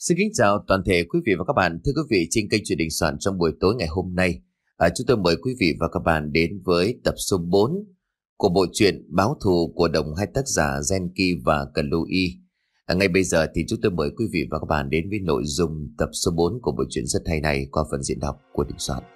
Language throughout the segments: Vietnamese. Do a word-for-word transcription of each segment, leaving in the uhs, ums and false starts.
Xin kính chào toàn thể quý vị và các bạn. Thưa quý vị, trên kênh Chuyện Đình Soạn trong buổi tối ngày hôm nay, à, chúng tôi mời quý vị và các bạn đến với tập số bốn của bộ truyện Báo thù của đồng hai tác giả Genki và Cần Lưu Y. À, ngay bây giờ thì chúng tôi mời quý vị và các bạn đến với nội dung tập số bốn của bộ truyện rất hay này qua phần diễn đọc của Đình Soạn.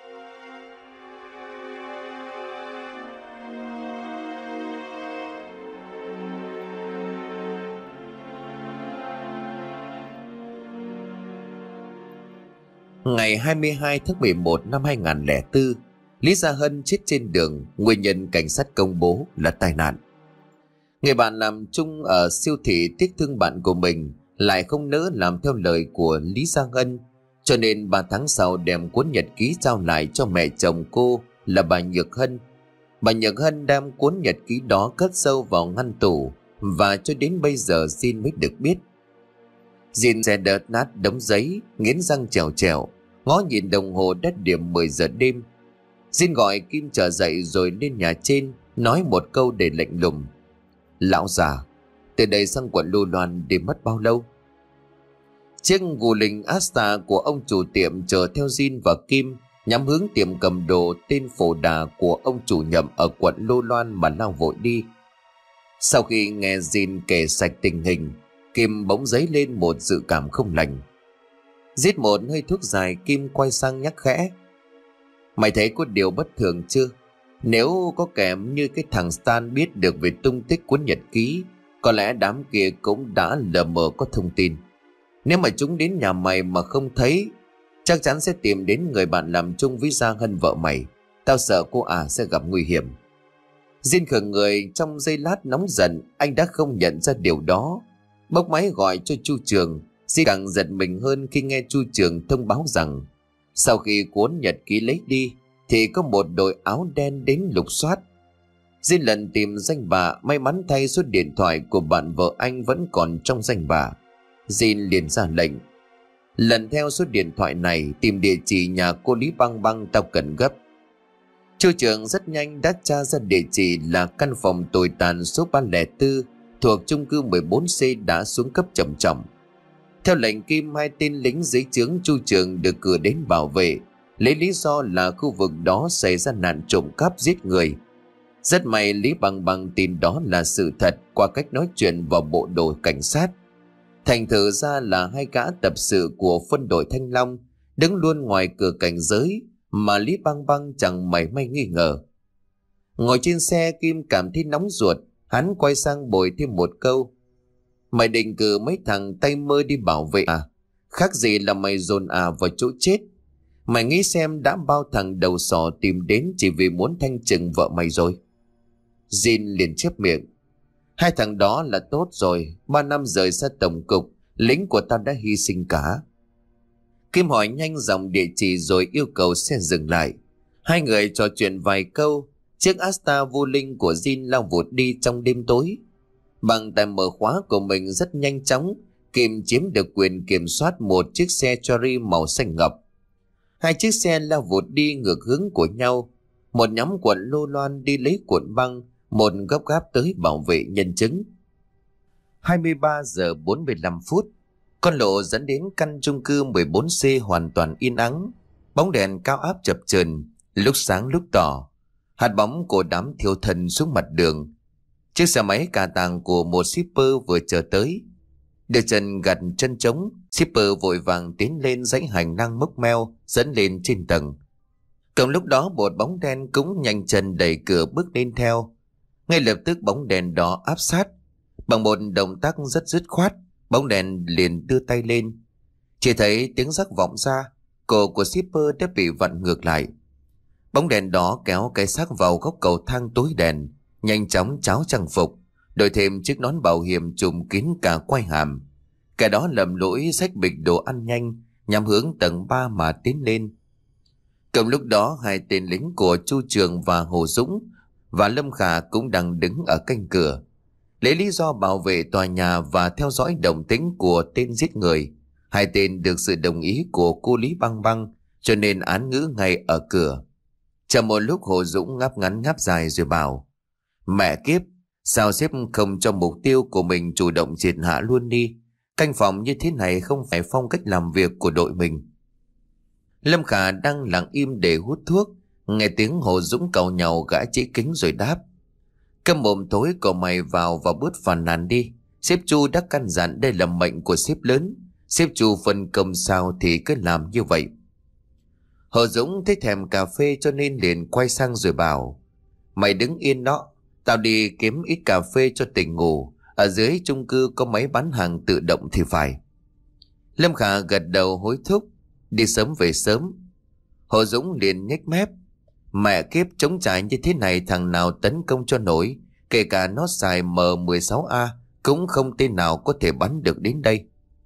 Ngày hai mươi hai tháng mười một năm hai nghìn không trăm lẻ bốn, Lý Gia Hân chết trên đường, nguyên nhân cảnh sát công bố là tai nạn. Người bạn làm chung ở siêu thị tiếc thương bạn của mình, lại không nỡ làm theo lời của Lý Gia Hân, cho nên ba tháng sau đem cuốn nhật ký giao lại cho mẹ chồng cô là bà Nhược Hân. Bà Nhược Hân đem cuốn nhật ký đó cất sâu vào ngăn tủ, và cho đến bây giờ Jin mới được biết. Jin xe đợt nát đống giấy, nghiến răng trèo trèo, ngó nhìn đồng hồ đã điểm mười giờ đêm. Jin gọi Kim trở dậy rồi lên nhà trên, nói một câu để lạnh lùng: "Lão già, từ đây sang quận Lưu Loan đi mất bao lâu?" Chiếc gù lình Asta của ông chủ tiệm chờ theo Jin và Kim, nhắm hướng tiệm cầm đồ tên Phổ Đà của ông chủ nhậm ở quận Lưu Loan mà lao vội đi. Sau khi nghe Jin kể sạch tình hình, Kim bỗng dấy lên một dự cảm không lành. Giết một hơi thuốc dài, Kim quay sang nhắc khẽ: "Mày thấy có điều bất thường chưa? Nếu có kẻ như cái thằng Stan biết được về tung tích cuốn nhật ký, có lẽ đám kia cũng đã lờ mờ có thông tin. Nếu mà chúng đến nhà mày mà không thấy, chắc chắn sẽ tìm đến người bạn làm chung với Gia Hân vợ mày. Tao sợ cô ả sẽ gặp nguy hiểm." Jin khựng người trong giây lát nóng giận, anh đã không nhận ra điều đó. Bốc máy gọi cho Chu Trường. Jin càng giật mình hơn khi nghe Chu Trường thông báo rằng sau khi cuốn nhật ký lấy đi thì có một đội áo đen đến lục soát. Jin lần tìm danh bạ, may mắn thay số điện thoại của bạn vợ anh vẫn còn trong danh bạ. Jin liền ra lệnh: "Lần theo số điện thoại này, tìm địa chỉ nhà cô Lý Băng Băng, tao cần gấp." Chu Trường rất nhanh đã tra ra địa chỉ là căn phòng tồi tàn số ba không bốn thuộc chung cư mười bốn C đã xuống cấp trầm trọng. Theo lệnh Kim, hai tên lính dưới trướng Chu Trường được cử đến bảo vệ, lấy lý do là khu vực đó xảy ra nạn trộm cắp giết người. Rất may Lý Bằng Bằng tin đó là sự thật qua cách nói chuyện vào bộ đồ cảnh sát. Thành thử ra là hai gã tập sự của phân đội Thanh Long đứng luôn ngoài cửa cảnh giới mà Lý Băng Băng chẳng mảy may nghi ngờ. Ngồi trên xe, Kim cảm thấy nóng ruột, hắn quay sang bồi thêm một câu: "Mày định cử mấy thằng tay mơ đi bảo vệ à? Khác gì là mày dồn à vào chỗ chết. Mày nghĩ xem đã bao thằng đầu sỏ tìm đến chỉ vì muốn thanh trừng vợ mày rồi." Jin liền chép miệng: "Hai thằng đó là tốt rồi, ba năm rời xa tổng cục, lính của tao đã hy sinh cả." Kim hỏi nhanh dòng địa chỉ rồi yêu cầu xe dừng lại. Hai người trò chuyện vài câu, chiếc Asta vô linh của Jin lao vụt đi trong đêm tối. Bằng tài mở khóa của mình rất nhanh chóng, Kim chiếm được quyền kiểm soát một chiếc xe Cherry màu xanh ngọc. Hai chiếc xe lao vụt đi ngược hướng của nhau. Một nhóm quận Lô Loan đi lấy cuộn băng, một gấp gáp tới bảo vệ nhân chứng. hai mươi ba giờ bốn mươi lăm phút, con lộ dẫn đến căn chung cư mười bốn C hoàn toàn yên ắng. Bóng đèn cao áp chập chờn, lúc sáng lúc tỏ. Hạt bóng của đám thiêu thân xuống mặt đường. Chiếc xe máy cà tàng của một shipper vừa chờ tới. Đưa chân gặt chân trống, shipper vội vàng tiến lên dãy hành lang mốc meo dẫn lên trên tầng. Cùng lúc đó một bóng đen cũng nhanh chân đẩy cửa bước lên theo. Ngay lập tức bóng đèn đó áp sát. Bằng một động tác rất dứt khoát, bóng đèn liền đưa tay lên. Chỉ thấy tiếng rắc vọng ra, cổ của shipper đã bị vặn ngược lại. Bóng đèn đó kéo cái xác vào góc cầu thang tối đèn, nhanh chóng cháo trang phục, đội thêm chiếc nón bảo hiểm trùm kín cả quai hàm. Kẻ đó lầm lỗi xách bịch đồ ăn nhanh, nhằm hướng tầng ba mà tiến lên. Cùng lúc đó hai tên lính của Chu Trường và Hồ Dũng và Lâm Khả cũng đang đứng ở canh cửa, lấy lý do bảo vệ tòa nhà và theo dõi động tĩnh của tên giết người. Hai tên được sự đồng ý của cô Lý Băng Băng, cho nên án ngữ ngay ở cửa. Chờ một lúc, Hồ Dũng ngáp ngắn ngáp dài rồi bảo: "Mẹ kiếp, sao sếp không cho mục tiêu của mình chủ động triệt hạ luôn đi? Canh phòng như thế này không phải phong cách làm việc của đội mình. Lâm Khả đang lặng im để hút thuốc, nghe tiếng Hồ Dũng càu nhàu, gã chỉ kính rồi đáp: Câm mồm tối cậu mày vào và bớt phàn nàn đi. Sếp Chu đã căn dặn đây là mệnh của sếp lớn. Sếp Chu phân công sao thì cứ làm như vậy. Hồ Dũng thấy thèm cà phê cho nên liền quay sang rồi bảo: Mày đứng yên đó, tao đi kiếm ít cà phê cho tỉnh ngủ. Ở dưới chung cư có máy bán hàng tự động thì phải. Lâm Khả gật đầu hối thúc: Đi sớm về sớm. Hồ Dũng liền nhếch mép: Mẹ kiếp, chống trải như thế này thằng nào tấn công cho nổi. Kể cả nó xài M mười sáu A cũng không tên nào có thể bắn được đến đây.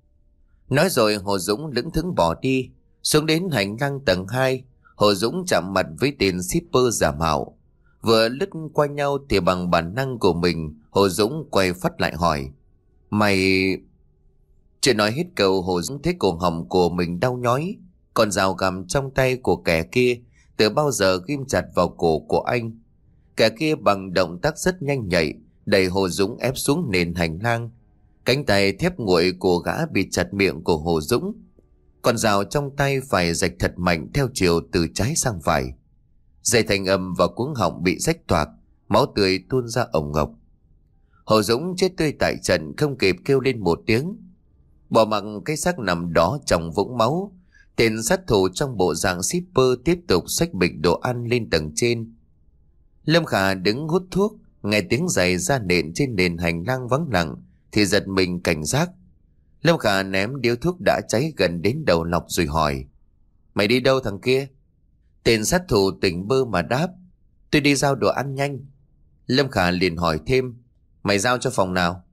Nói rồi Hồ Dũng lững thững bỏ đi. Xuống đến hành lang tầng hai, Hồ Dũng chạm mặt với tên shipper giả mạo. Vừa lướt qua nhau thì bằng bản năng của mình, Hồ Dũng quay phát lại hỏi: Mày... Chưa nói hết câu, Hồ Dũng thấy cổ họng của mình đau nhói. Con dao găm trong tay của kẻ kia từ bao giờ ghim chặt vào cổ của anh. Kẻ kia bằng động tác rất nhanh nhạy đẩy Hồ Dũng ép xuống nền hành lang. Cánh tay thép nguội của gã bị chặt miệng của Hồ Dũng. Con dao trong tay phải rạch thật mạnh theo chiều từ trái sang phải. Dây thành âm và cuống họng bị rách toạc, máu tươi tuôn ra ồng ộc. Hồ Dũng chết tươi tại trận, không kịp kêu lên một tiếng. Bỏ mặc cái xác nằm đó trong vũng máu, tên sát thủ trong bộ dạng shipper tiếp tục xách bịch đồ ăn lên tầng trên. Lâm Khả đứng hút thuốc, nghe tiếng giày ra nện trên nền hành lang vắng lặng thì giật mình cảnh giác. Lâm Khả ném điếu thuốc đã cháy gần đến đầu lọc rồi hỏi: Mày đi đâu thằng kia? Tên sát thủ tỉnh bơ mà đáp: Tôi đi giao đồ ăn nhanh. Lâm Khả liền hỏi thêm: Mày giao cho phòng nào?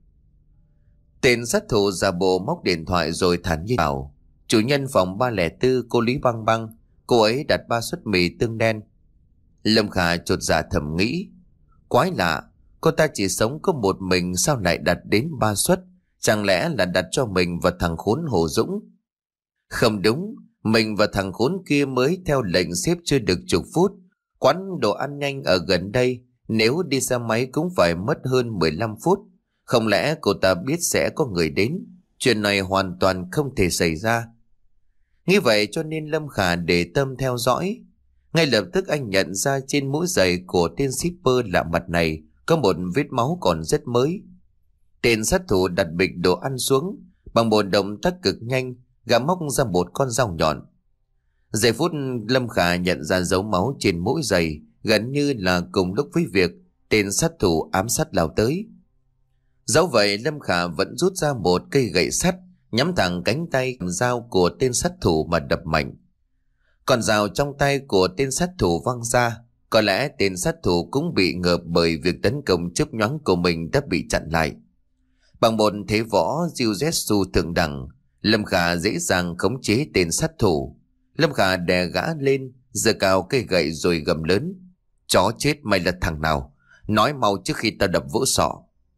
Tên sát thủ giả bộ móc điện thoại rồi thản nhiên bảo: Chủ nhân phòng ba không bốn, cô Lý Băng Băng. Cô ấy đặt ba suất mì tương đen. Lâm Khả chột dạ thầm nghĩ: Quái lạ, cô ta chỉ sống có một mình sao lại đặt đến ba suất? Chẳng lẽ là đặt cho mình và thằng khốn Hồ Dũng? Không đúng, mình và thằng khốn kia mới theo lệnh xếp chưa được chục phút. Quán đồ ăn nhanh ở gần đây, nếu đi xe máy cũng phải mất hơn mười lăm phút. Không lẽ cô ta biết sẽ có người đến? Chuyện này hoàn toàn không thể xảy ra. Nghĩ vậy cho nên Lâm Khả để tâm theo dõi. Ngay lập tức anh nhận ra trên mũi giày của tên shipper lạ mặt này có một vết máu còn rất mới. Tên sát thủ đặt bịch đồ ăn xuống, bằng một động tác cực nhanh, gã móc ra một con dao nhọn. Giây phút Lâm Khả nhận ra dấu máu trên mũi giày gần như là cùng lúc với việc tên sát thủ ám sát lao tới. Dẫu vậy Lâm Khả vẫn rút ra một cây gậy sắt, nhắm thẳng cánh tay cầm dao của tên sát thủ mà đập mạnh. Con dao trong tay của tên sát thủ văng ra. Có lẽ tên sát thủ cũng bị ngợp bởi việc tấn công chớp nhoáng của mình đã bị chặn lại. Bằng một thế võ jiu-jitsu thượng đẳng, Lâm Khả dễ dàng khống chế tên sát thủ. Lâm Khả đè gã lên, giơ cao cây gậy rồi gầm lớn: Chó chết, mày là thằng nào? Nói mau trước khi tao đập vỡ sọ.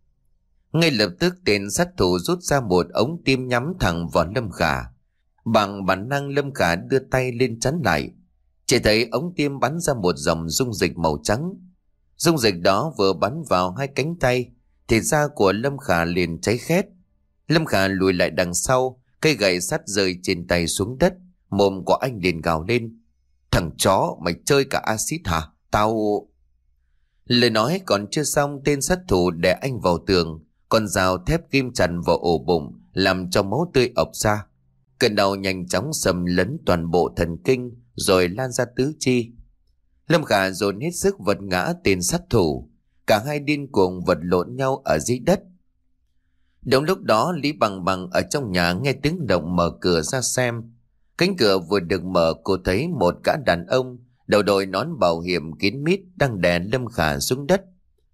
Ngay lập tức tên sát thủ rút ra một ống tim nhắm thẳng vào Lâm Khả. Bằng bản năng Lâm Khả đưa tay lên chắn lại. Chỉ thấy ống tim bắn ra một dòng dung dịch màu trắng. Dung dịch đó vừa bắn vào hai cánh tay thì da của Lâm Khả liền cháy khét. Lâm Khả lùi lại đằng sau, cây gậy sắt rơi trên tay xuống đất. Mồm của anh liền gào lên: Thằng chó, mày chơi cả axit hả? Tao... Lời nói còn chưa xong, tên sát thủ đè anh vào tường. Con dao thép ghim chặt vào ổ bụng làm cho máu tươi ọc ra. Cơn đau nhanh chóng xâm lấn toàn bộ thần kinh rồi lan ra tứ chi. Lâm Khả dồn hết sức vật ngã tên sát thủ. Cả hai điên cuồng vật lộn nhau ở dưới đất. Đúng lúc đó Lý Bằng Bằng ở trong nhà nghe tiếng động mở cửa ra xem. Cánh cửa vừa được mở, cô thấy một gã đàn ông đầu đội nón bảo hiểm kín mít đang đè Lâm Khả xuống đất.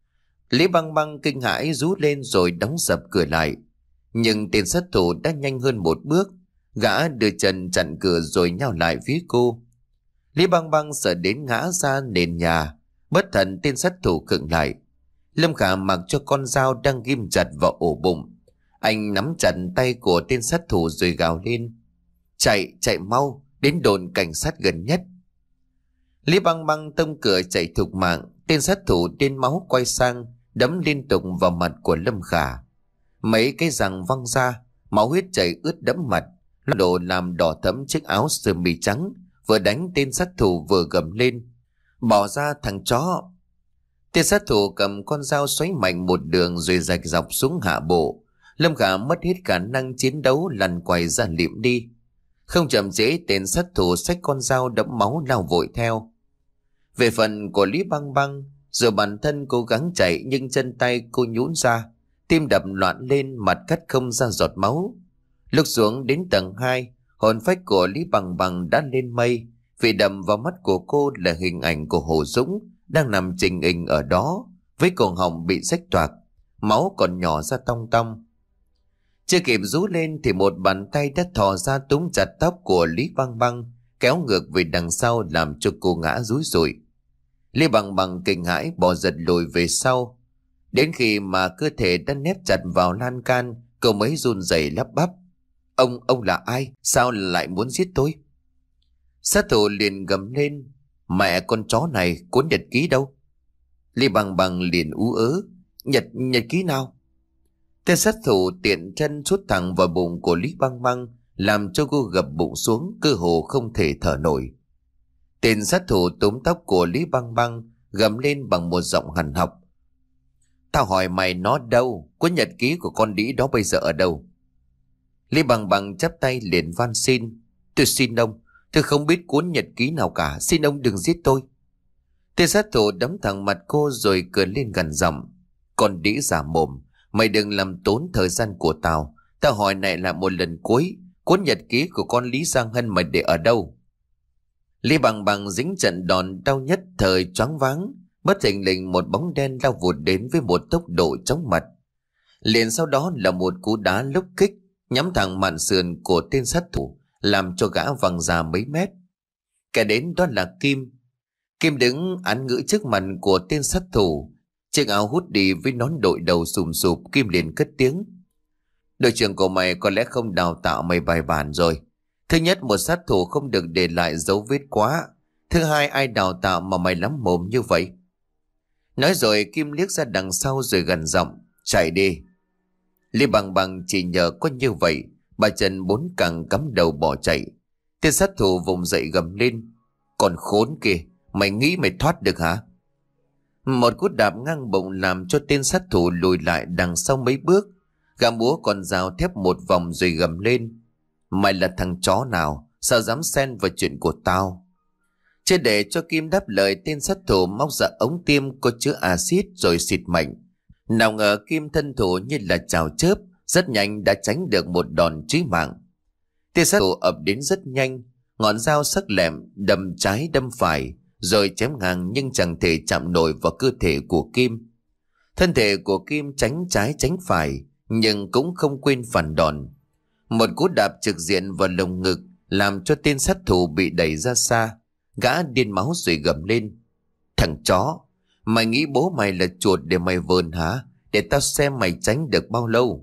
Lý Băng Băng kinh hãi rú lên rồi đóng sập cửa lại. Nhưng tên sát thủ đã nhanh hơn một bước. Gã đưa chân chặn cửa rồi nhào lại phía cô. Lý Băng Băng sợ đến ngã ra nền nhà. Bất thần tên sát thủ khựng lại. Lâm Khả mặc cho con dao đang ghim chặt vào ổ bụng. Anh nắm chặt tay của tên sát thủ rồi gào lên: Chạy, chạy mau, đến đồn cảnh sát gần nhất. Lý Băng Băng tông cửa chạy thục mạng. Tên sát thủ tên máu quay sang đấm liên tục vào mặt của Lâm Khả. Mấy cái răng văng ra, máu huyết chảy ướt đẫm mặt, đồ làm đỏ thẫm chiếc áo sơ mi trắng. Vừa đánh tên sát thủ vừa gầm lên: "Bỏ ra thằng chó!" Tên sát thủ cầm con dao xoáy mạnh một đường rồi rạch dọc xuống hạ bộ. Lâm Khả mất hết khả năng chiến đấu, lăn quay ra liệm đi. Không chậm trễ, tên sát thủ xách con dao đẫm máu lao vội theo. Về phần của Lý Băng Băng, dù bản thân cố gắng chạy nhưng chân tay cô nhũn ra, tim đập loạn lên, mặt cắt không ra giọt máu. Lúc xuống đến tầng hai, hồn phách của Lý Băng Băng đã lên mây, vì đầm vào mắt của cô là hình ảnh của Hồ Dũng đang nằm trình hình ở đó, với cổ họng bị rách toạc, máu còn nhỏ ra tong tong. Chưa kịp rú lên thì một bàn tay đã thò ra túm chặt tóc của Lý Băng Băng, kéo ngược về đằng sau làm cho cô ngã rúi rụi. Lý Băng Băng kinh hãi bò giật lùi về sau. Đến khi mà cơ thể đã nép chặt vào lan can, cô mới run rẩy lắp bắp: Ông, ông là ai? Sao lại muốn giết tôi? Sát thủ liền gầm lên: Mẹ con chó này, cuốn nhật ký đâu? Lý Băng Băng liền ú ớ: Nhật, nhật ký nào? Tên sát thủ tiện chân sút thẳng vào bụng của Lý Băng Băng, làm cho cô gập bụng xuống, cơ hồ không thể thở nổi. Tên sát thủ túm tóc của Lý Băng Băng, gầm lên bằng một giọng hằn học: Tao hỏi mày nó đâu? Cuốn nhật ký của con đĩ đó bây giờ ở đâu? Lý Băng Băng chắp tay liền van xin: Tôi xin ông, tôi không biết cuốn nhật ký nào cả, xin ông đừng giết tôi. Tên sát thủ đấm thẳng mặt cô rồi cười lên gằn giọng: Con đĩ giả mồm, mày đừng làm tốn thời gian của tao. Tao hỏi này là một lần cuối, cuốn nhật ký của con Lý Giang Hân mày để ở đâu? Lý Băng Băng dính trận đòn đau nhất thời choáng váng, bất thình lình một bóng đen lao vụt đến với một tốc độ chóng mặt. Liền sau đó là một cú đá lốc kích nhắm thẳng mạn sườn của tên sát thủ, làm cho gã văng ra mấy mét. Kẻ đến đó là Kim. Kim đứng án ngữ trước mặt của tên sát thủ, chiếc áo hút đi với nón đội đầu sùm sụp. Kim liền cất tiếng: Đội trưởng của mày có lẽ không đào tạo mày bài bản rồi. Thứ nhất, một sát thủ không được để lại dấu vết quá. Thứ hai, ai đào tạo mà mày lắm mồm như vậy? Nói rồi Kim liếc ra đằng sau rồi gằn giọng: Chạy đi. Lý Băng Băng chỉ nhờ có như vậy, bà chân bốn cẳng cắm đầu bỏ chạy. Tên sát thủ vùng dậy gầm lên: Còn khốn kìa, mày nghĩ mày thoát được hả? Một cú đạp ngang bụng làm cho tên sát thủ lùi lại đằng sau mấy bước. Gã múa con dao thép một vòng rồi gầm lên: Mày là thằng chó nào, sao dám xen vào chuyện của tao? Chưa để cho Kim đáp lời, tên sát thủ móc ra ống tiêm có chứa axit rồi xịt mạnh. Nào ngờ Kim thân thủ như là chào chớp, rất nhanh đã tránh được một đòn chí mạng. Tên sát thủ ập đến rất nhanh, ngọn dao sắc lẹm đâm trái đâm phải rồi chém ngang, nhưng chẳng thể chạm nổi vào cơ thể của Kim. Thân thể của Kim tránh trái tránh phải nhưng cũng không quên phản đòn. Một cú đạp trực diện vào lồng ngực làm cho tên sát thủ bị đẩy ra xa. Gã điên máu rồi gầm lên: Thằng chó, mày nghĩ bố mày là chuột để mày vờn hả? Để tao xem mày tránh được bao lâu.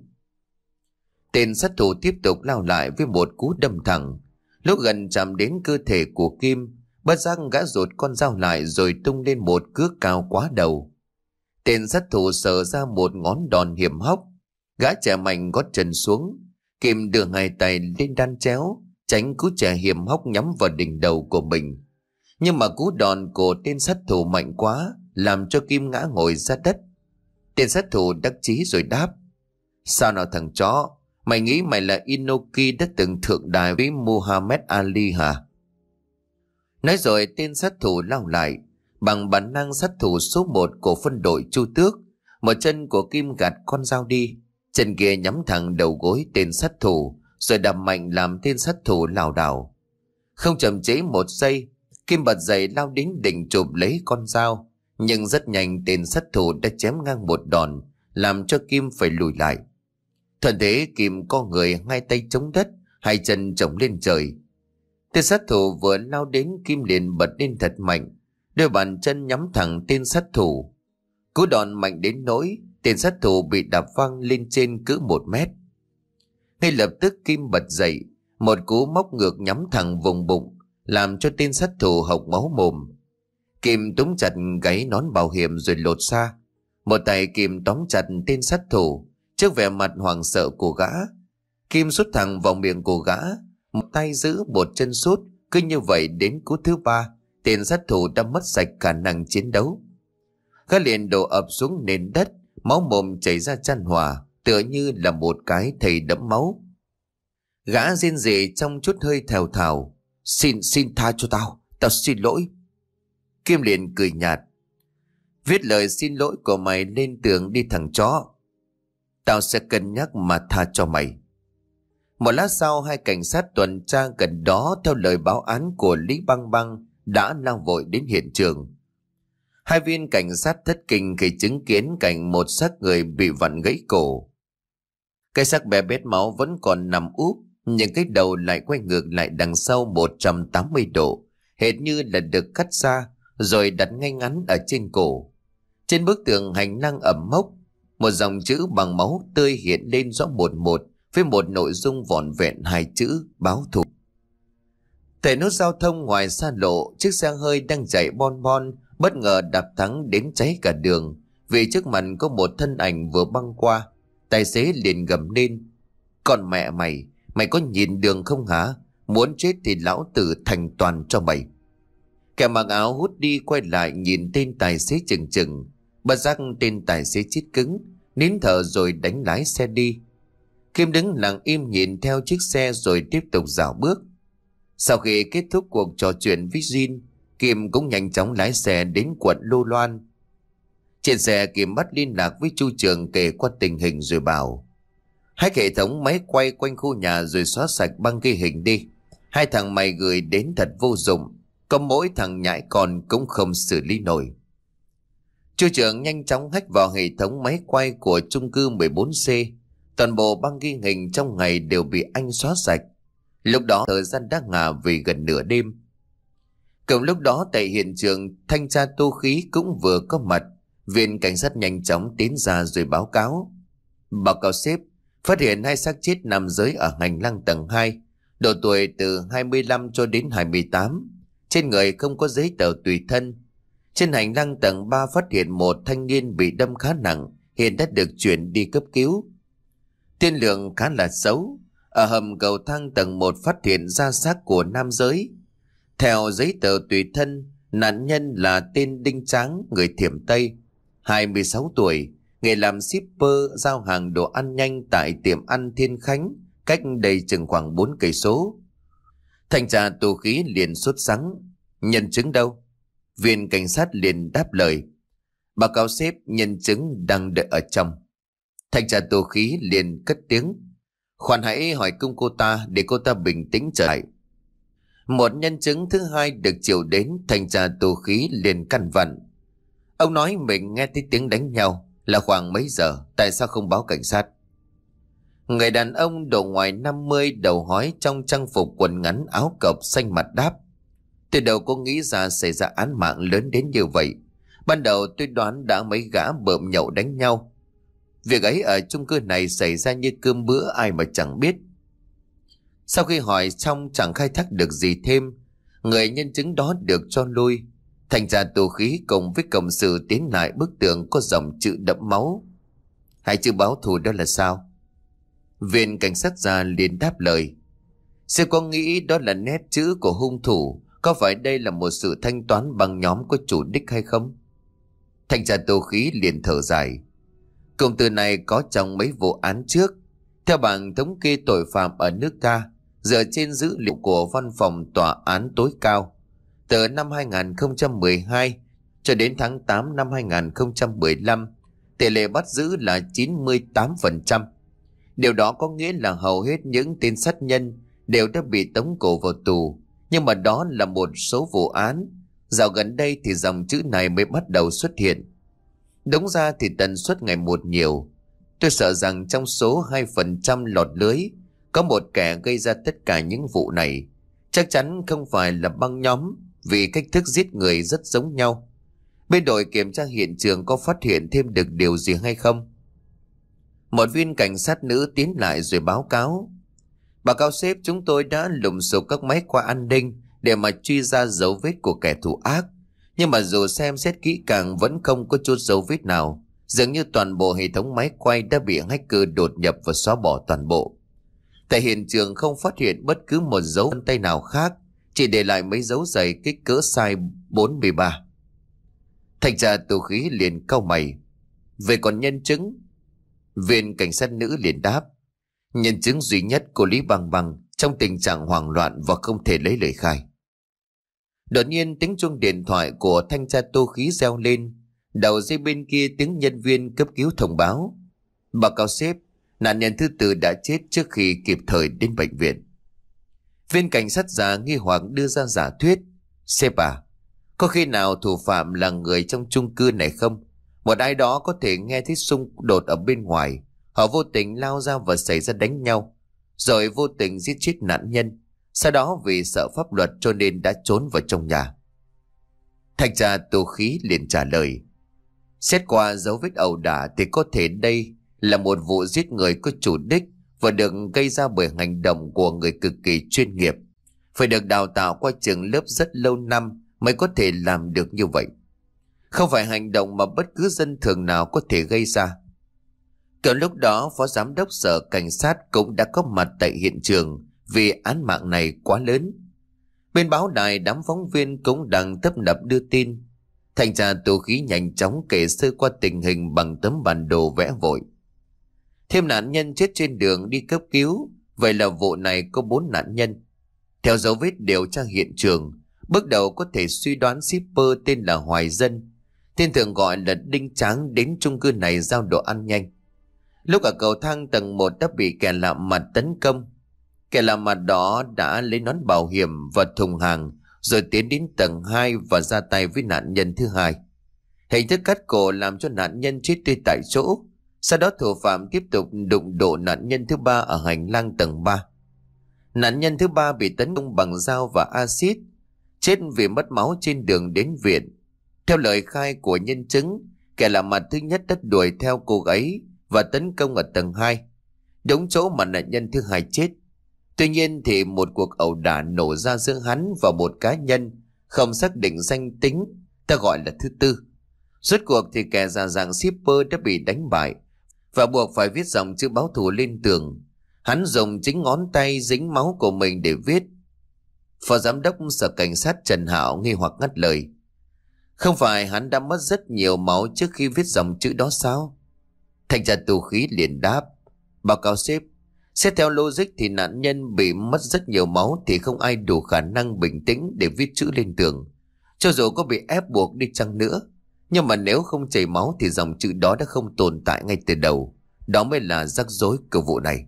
Tên sát thủ tiếp tục lao lại với một cú đâm thẳng. Lúc gần chạm đến cơ thể của Kim, bất giác gã rụt con dao lại rồi tung lên một cước cao quá đầu. Tên sát thủ sờ ra một ngón đòn hiểm hóc. Gã chẻ mạnh gót chân xuống. Kim đưa hai tay lên đan chéo, tránh cú chẻ hiểm hóc nhắm vào đỉnh đầu của mình. Nhưng mà cú đòn của tên sát thủ mạnh quá, làm cho Kim ngã ngồi ra đất. Tên sát thủ đắc chí rồi đáp: Sao nào thằng chó, mày nghĩ mày là Inoki đã từng thượng đài với Muhammad Ali hả? Nói rồi tên sát thủ lao lại. Bằng bản năng sát thủ số một của phân đội Chu Tước, một chân của Kim gạt con dao đi, chân kia nhắm thẳng đầu gối tên sát thủ rồi đập mạnh làm tên sát thủ lảo đảo. Không chậm trễ một giây, Kim bật dậy lao đến định chụp lấy con dao, nhưng rất nhanh tên sát thủ đã chém ngang một đòn làm cho Kim phải lùi lại. Thuận thế Kim co người, hai tay chống đất, hai chân chổng lên trời. Tên sát thủ vừa lao đến, Kim liền bật lên thật mạnh, đôi bàn chân nhắm thẳng tên sát thủ. Cú đòn mạnh đến nỗi tên sát thủ bị đạp văng lên trên cỡ một mét. Ngay lập tức Kim bật dậy, một cú móc ngược nhắm thẳng vùng bụng, làm cho tên sát thủ hộc máu mồm. Kim túm chặt gáy nón bảo hiểm rồi lột xa. Một tay Kim tóm chặt tên sát thủ. Trước vẻ mặt hoảng sợ của gã, Kim sút thẳng vào miệng của gã, một tay giữ một chân sút. Cứ như vậy đến cú thứ ba, tên sát thủ đã mất sạch khả năng chiến đấu. Gã liền đổ ập xuống nền đất, máu mồm chảy ra chan hòa, tựa như là một cái thầy đẫm máu. Gã rên rỉ trong chút hơi thều thào: Xin, xin tha cho tao, tao xin lỗi. Kim liền cười nhạt: Viết lời xin lỗi của mày lên tường đi thằng chó. Tao sẽ cân nhắc mà tha cho mày. Một lát sau, hai cảnh sát tuần tra gần đó theo lời báo án của Lý Băng Băng đã lao vội đến hiện trường. Hai viên cảnh sát thất kinh khi chứng kiến cảnh một xác người bị vặn gãy cổ. Cái xác bé bết máu vẫn còn nằm úp, nhưng cái đầu lại quay ngược lại đằng sau một trăm tám mươi độ, hệt như là được cắt ra rồi đặt ngay ngắn ở trên cổ. Trên bức tường hành lang ẩm mốc, một dòng chữ bằng máu tươi hiện lên rõ một một với một nội dung vỏn vẹn hai chữ: báo thù. Tại nút giao thông ngoài xa lộ, chiếc xe hơi đang chạy bon bon bất ngờ đạp thắng đến cháy cả đường, vì trước mặt có một thân ảnh vừa băng qua. Tài xế liền gầm lên: Còn mẹ mày, mày có nhìn đường không hả? Muốn chết thì lão tử thành toàn cho mày. Kẻ mặc áo hút đi quay lại nhìn tên tài xế chừng chừng. Bất giác tên tài xế chết cứng, nín thở rồi đánh lái xe đi. Kim đứng lặng im nhìn theo chiếc xe rồi tiếp tục dạo bước. Sau khi kết thúc cuộc trò chuyện với Jin, Kim cũng nhanh chóng lái xe đến quận Lô Loan. Trên xe, Kim bắt liên lạc với Chu Trường kể qua tình hình rồi bảo: Hack hệ thống máy quay quanh khu nhà rồi xóa sạch băng ghi hình đi. Hai thằng mày gửi đến thật vô dụng, có mỗi thằng nhãi con cũng không xử lý nổi. Chu Trường nhanh chóng hack vào hệ thống máy quay của chung cư mười bốn C. Toàn bộ băng ghi hình trong ngày đều bị anh xóa sạch. Lúc đó thời gian đã ngả về gần nửa đêm. Cùng lúc đó tại hiện trường, thanh tra Tô Khí cũng vừa có mặt. Viên cảnh sát nhanh chóng tiến ra rồi báo cáo: Báo cáo sếp, phát hiện hai xác chết nam giới ở hành lang tầng hai, độ tuổi từ hai mươi lăm cho đến hai mươi tám. Trên người không có giấy tờ tùy thân. Trên hành lang tầng ba phát hiện một thanh niên bị đâm khá nặng, hiện đã được chuyển đi cấp cứu. Tiên lượng khá là xấu. Ở hầm cầu thang tầng một phát hiện ra xác của nam giới. Theo giấy tờ tùy thân, nạn nhân là tên Đinh Tráng, người Thiểm Tây, hai mươi sáu tuổi, nghề làm shipper giao hàng đồ ăn nhanh tại tiệm ăn Thiên Khánh, cách đây chừng khoảng bốn cây số. Thanh tra Tô Khí liền sốt sắng: Nhân chứng đâu? Viên cảnh sát liền đáp lời: Báo cáo sếp, nhân chứng đang đợi ở trong. Thanh tra Tô Khí liền cất tiếng: Khoan hãy hỏi cung cô ta để cô ta bình tĩnh trở lại. Một nhân chứng thứ hai được triệu đến. Thanh tra Tô Khí liền căn vặn: Ông nói mình nghe thấy tiếng đánh nhau, là khoảng mấy giờ, tại sao không báo cảnh sát? Người đàn ông độ ngoài năm mươi, đầu hói, trong trang phục quần ngắn áo cộc xanh mặt đáp: Từ đầu cô nghĩ ra xảy ra án mạng lớn đến như vậy. Ban đầu tôi đoán đã mấy gã bợm nhậu đánh nhau. Việc ấy ở chung cư này xảy ra như cơm bữa, ai mà chẳng biết. Sau khi hỏi xong chẳng khai thác được gì thêm, người nhân chứng đó được cho lui. Thanh tra Tô Khí cùng với cộng sự tiến lại bức tường có dòng chữ đẫm máu. Hai chữ báo thù đó là sao? Viên cảnh sát già liền đáp lời: Sẽ có nghĩ đó là nét chữ của hung thủ? Có phải đây là một sự thanh toán bằng nhóm có chủ đích hay không? Thanh tra Tô Khí liền thở dài: Công tử này có trong mấy vụ án trước. Theo bảng thống kê tội phạm ở nước ta, dựa trên dữ liệu của Văn phòng Tòa án tối cao, từ năm hai nghìn không trăm mười hai cho đến tháng tám năm hai nghìn không trăm mười lăm, tỷ lệ bắt giữ là chín mươi tám phần trăm. Điều đó có nghĩa là hầu hết những tên sát nhân đều đã bị tống cổ vào tù. Nhưng mà đó là một số vụ án. Dạo gần đây thì dòng chữ này mới bắt đầu xuất hiện. Đúng ra thì tần suất ngày một nhiều. Tôi sợ rằng trong số hai phần trăm lọt lưới, có một kẻ gây ra tất cả những vụ này. Chắc chắn không phải là băng nhóm, vì cách thức giết người rất giống nhau. Bên đội kiểm tra hiện trường có phát hiện thêm được điều gì hay không? Một viên cảnh sát nữ tiến lại rồi báo cáo: Báo cáo sếp, chúng tôi đã lùng sục các máy qua an ninh để mà truy ra dấu vết của kẻ thù ác. Nhưng mà dù xem xét kỹ càng vẫn không có chút dấu vết nào. Dường như toàn bộ hệ thống máy quay đã bị hacker đột nhập và xóa bỏ toàn bộ. Tại hiện trường không phát hiện bất cứ một dấu vân tay nào khác, chỉ để lại mấy dấu giày kích cỡ size bốn mươi ba. Thanh tra Tô Khí liền cau mày. Về còn nhân chứng? Viên cảnh sát nữ liền đáp. Nhân chứng duy nhất của Lý Bằng Bằng trong tình trạng hoảng loạn và không thể lấy lời khai. Đột nhiên tiếng chuông điện thoại của thanh tra Tô Khí reo lên. Đầu dây bên kia tiếng nhân viên cấp cứu thông báo. Báo cáo sếp, nạn nhân thứ tư đã chết trước khi kịp thời đến bệnh viện. Viên cảnh sát già nghi hoặc đưa ra giả thuyết. Sếp à, có khi nào thủ phạm là người trong chung cư này không? Một ai đó có thể nghe thấy xung đột ở bên ngoài, họ vô tình lao ra và xảy ra đánh nhau, rồi vô tình giết chết nạn nhân. Sau đó vì sợ pháp luật cho nên đã trốn vào trong nhà. Thanh tra Tô Khí liền trả lời. Xét qua dấu vết ẩu đả thì có thể đây là một vụ giết người có chủ đích và được gây ra bởi hành động của người cực kỳ chuyên nghiệp, phải được đào tạo qua trường lớp rất lâu năm mới có thể làm được như vậy. Không phải hành động mà bất cứ dân thường nào có thể gây ra. Từ lúc đó, Phó Giám đốc Sở Cảnh sát cũng đã có mặt tại hiện trường vì án mạng này quá lớn. Bên báo đài, đám phóng viên cũng đang tấp nập đưa tin. Thanh tra Tô Khí nhanh chóng kể sơ qua tình hình bằng tấm bản đồ vẽ vội. Thêm nạn nhân chết trên đường đi cấp cứu, vậy là vụ này có bốn nạn nhân. Theo dấu vết điều tra hiện trường, bước đầu có thể suy đoán shipper tên là Hoài Dân, tên thường gọi là Đinh Tráng, đến chung cư này giao đồ ăn nhanh. Lúc ở cầu thang tầng một đã bị kẻ lạ mặt tấn công. Kẻ lạ mặt đó đã lấy nón bảo hiểm và thùng hàng, rồi tiến đến tầng hai và ra tay với nạn nhân thứ hai. Hình thức cắt cổ làm cho nạn nhân chết tươi tại chỗ. Sau đó thủ phạm tiếp tục đụng độ nạn nhân thứ ba ở hành lang tầng ba. Nạn nhân thứ ba bị tấn công bằng dao và axit, chết vì mất máu trên đường đến viện. Theo lời khai của nhân chứng, kẻ lạ mặt thứ nhất đã đuổi theo cô ấy và tấn công ở tầng hai, đúng chỗ mà nạn nhân thứ hai chết. Tuy nhiên thì một cuộc ẩu đả nổ ra giữa hắn và một cá nhân không xác định danh tính, ta gọi là thứ tư. Rốt cuộc thì kẻ già dạng shipper đã bị đánh bại và buộc phải viết dòng chữ báo thù lên tường. Hắn dùng chính ngón tay dính máu của mình để viết. Phó Giám đốc Sở Cảnh sát Trần Hạo nghi hoặc ngắt lời. Không phải hắn đã mất rất nhiều máu trước khi viết dòng chữ đó sao? Thanh tra Tô Khí liền đáp. Báo cáo sếp, xét theo logic thì nạn nhân bị mất rất nhiều máu thì không ai đủ khả năng bình tĩnh để viết chữ lên tường, cho dù có bị ép buộc đi chăng nữa. Nhưng mà nếu không chảy máu thì dòng chữ đó đã không tồn tại ngay từ đầu. Đó mới là rắc rối của vụ này.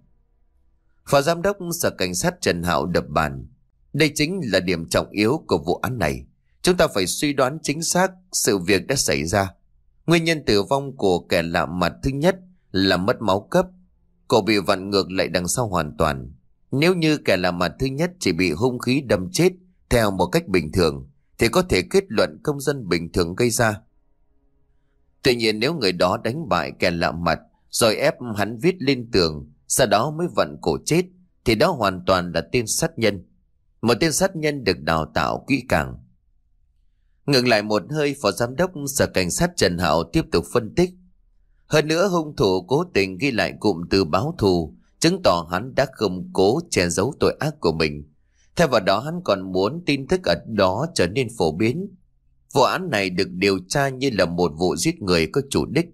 Phó Giám đốc Sở Cảnh sát Trần Hạo đập bàn. Đây chính là điểm trọng yếu của vụ án này. Chúng ta phải suy đoán chính xác sự việc đã xảy ra. Nguyên nhân tử vong của kẻ lạ mặt thứ nhất là mất máu cấp. Cổ bị vặn ngược lại đằng sau hoàn toàn. Nếu như kẻ lạ mặt thứ nhất chỉ bị hung khí đâm chết theo một cách bình thường thì có thể kết luận công dân bình thường gây ra. Tuy nhiên nếu người đó đánh bại kẻ lạ mặt rồi ép hắn viết lên tường, sau đó mới vặn cổ chết, thì đó hoàn toàn là tên sát nhân. Một tên sát nhân được đào tạo kỹ càng. Ngừng lại một hơi, Phó Giám đốc Sở Cảnh sát Trần Hạo tiếp tục phân tích. Hơn nữa, hung thủ cố tình ghi lại cụm từ báo thù, chứng tỏ hắn đã không cố che giấu tội ác của mình. Theo vào đó, hắn còn muốn tin tức ở đó trở nên phổ biến. Vụ án này được điều tra như là một vụ giết người có chủ đích.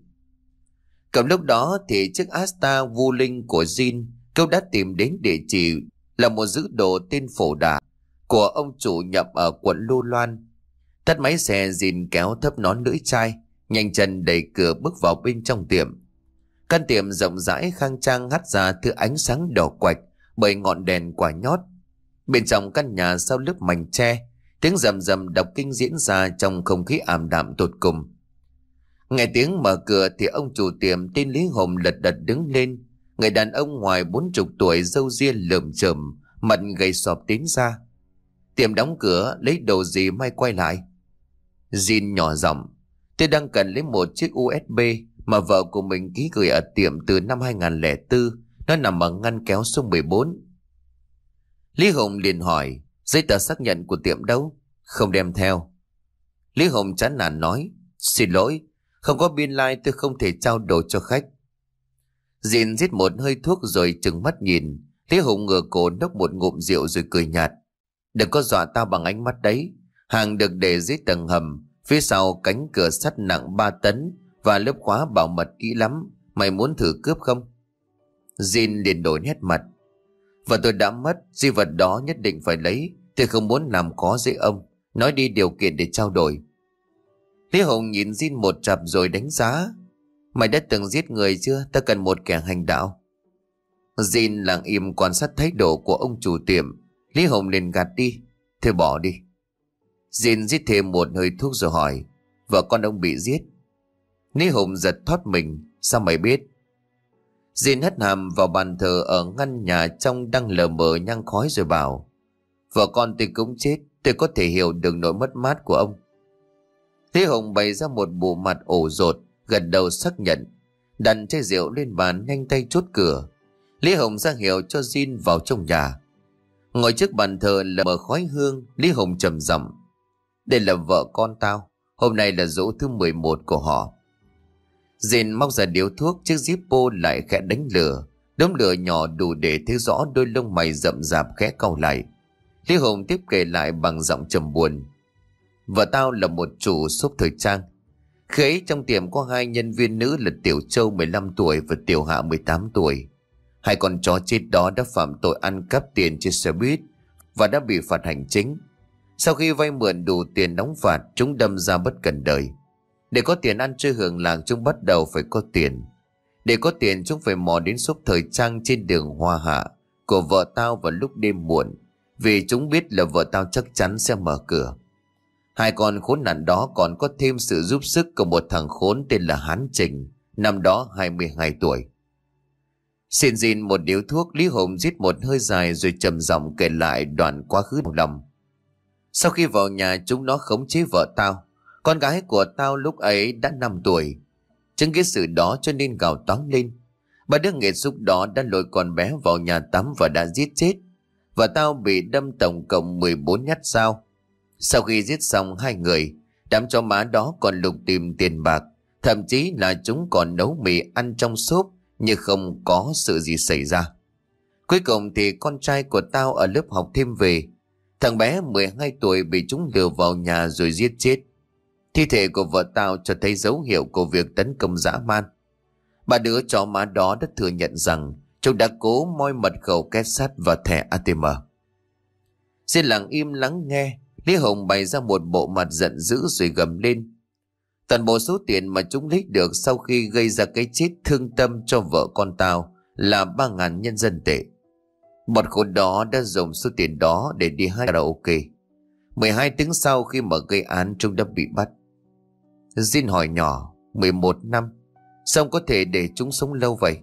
Cầm lúc đó thì chiếc Asta vô linh của Jin, câu đã tìm đến địa chỉ là một giữ đồ tên Phổ Đà của ông chủ nhập ở quận Lô Loan. Tắt máy xe, Jin kéo thấp nón lưỡi chai, nhanh chân đẩy cửa bước vào bên trong tiệm. Căn tiệm rộng rãi khang trang hắt ra thứ ánh sáng đỏ quạch bởi ngọn đèn quả nhót. Bên trong căn nhà sau lớp mảnh tre, tiếng rầm rầm đọc kinh diễn ra trong không khí ảm đạm tột cùng. Nghe tiếng mở cửa thì ông chủ tiệm tên Lý Hồng lật đật đứng lên. Người đàn ông ngoài bốn chục tuổi, râu ria lởm chởm, mặt gầy sọp tiến ra. Tiệm đóng cửa, lấy đồ gì may quay lại. Jin nhỏ giọng, tôi đang cần lấy một chiếc u ét bê mà vợ của mình ký gửi ở tiệm từ năm hai không không bốn. Nó nằm ở ngăn kéo số mười bốn. Lý Hồng liền hỏi, giấy tờ xác nhận của tiệm đâu? Không đem theo. Lý Hồng chán nản nói, xin lỗi, không có biên lai tôi không thể trao đồ cho khách. Jin rít một hơi thuốc rồi trừng mắt nhìn. Lý Hùng ngửa cổ nốc một ngụm rượu rồi cười nhạt. Đừng có dọa tao bằng ánh mắt đấy. Hàng được để dưới tầng hầm, phía sau cánh cửa sắt nặng ba tấn và lớp khóa bảo mật kỹ lắm. Mày muốn thử cướp không? Jin liền đổi nét mặt. Và tôi đã mất, di vật đó nhất định phải lấy. Tôi không muốn làm khó dễ ông. Nói đi điều kiện để trao đổi. Lý Hùng nhìn Jin một chặp rồi đánh giá. Mày đã từng giết người chưa? Ta cần một kẻ hành đạo. Jin lặng im quan sát thái độ của ông chủ tiệm. Lý Hùng liền gạt đi. Thôi bỏ đi. Jin giết thêm một hơi thuốc rồi hỏi. Vợ con ông bị giết. Lý Hùng giật thoát mình. Sao mày biết? Jin hất hàm vào bàn thờ ở ngăn nhà trong đang lờ mờ nhang khói rồi bảo. Vợ con tôi cũng chết. Tôi có thể hiểu được nỗi mất mát của ông. Lý Hùng bày ra một bộ mặt ổ dột, gật đầu xác nhận. Đặt chai rượu lên bàn, nhanh tay chốt cửa. Lý Hùng ra hiệu cho Jin vào trong nhà. Ngồi trước bàn thờ lờ mờ khói hương, Lý Hùng trầm giọng. Đây là vợ con tao. Hôm nay là giỗ thứ mười một của họ. Jin móc ra điếu thuốc, chiếc Zippo lại khẽ đánh lửa. Đốm lửa nhỏ đủ để thấy rõ đôi lông mày rậm rạp khẽ cau lại. Lý Hùng tiếp kể lại bằng giọng trầm buồn. Vợ tao là một chủ shop thời trang. Khi ấy trong tiệm có hai nhân viên nữ là Tiểu Châu mười lăm tuổi và Tiểu Hạ mười tám tuổi. Hai con chó chết đó đã phạm tội ăn cắp tiền trên xe buýt và đã bị phạt hành chính. Sau khi vay mượn đủ tiền đóng phạt, chúng đâm ra bất cần đời. Để có tiền ăn chơi hưởng lạc, chúng bắt đầu phải có tiền. Để có tiền, chúng phải mò đến shop thời trang trên đường Hoa Hạ của vợ tao vào lúc đêm muộn, vì chúng biết là vợ tao chắc chắn sẽ mở cửa. Hai con khốn nạn đó còn có thêm sự giúp sức của một thằng khốn tên là Hán Trình, năm đó hai mươi hai tuổi. Xin Jin một điếu thuốc, Lý Hùng rít một hơi dài rồi trầm giọng kể lại đoạn quá khứ đau lòng. Sau khi vào nhà, chúng nó khống chế vợ tao. Con gái của tao lúc ấy đã năm tuổi. Chứng kiến sự đó cho nên gào toáng lên. Bà đứa nghiệt xúc đó đã lôi con bé vào nhà tắm và đã giết chết. Và tao bị đâm tổng cộng mười bốn nhát dao. Sau khi giết xong hai người, đám chó má đó còn lục tìm tiền bạc. Thậm chí là chúng còn nấu mì ăn trong xốp, nhưng không có sự gì xảy ra. Cuối cùng thì con trai của tao ở lớp học thêm về. Thằng bé mười hai tuổi bị chúng lừa vào nhà rồi giết chết. Thi thể của vợ tao cho thấy dấu hiệu của việc tấn công dã man. Ba đứa chó má đó đã thừa nhận rằng chúng đã cố moi mật khẩu két sắt và thẻ a tê em. Xin lặng im lắng nghe. Lý Hùng bày ra một bộ mặt giận dữ rồi gầm lên. Toàn bộ số tiền mà chúng lấy được sau khi gây ra cái chết thương tâm cho vợ con tao là ba ngàn nhân dân tệ. Bọn khốn đó đã dùng số tiền đó để đi hát karaoke. mười hai tiếng sau khi mà gây án, chúng đã bị bắt. Jin hỏi nhỏ, mười một năm, sao có thể để chúng sống lâu vậy?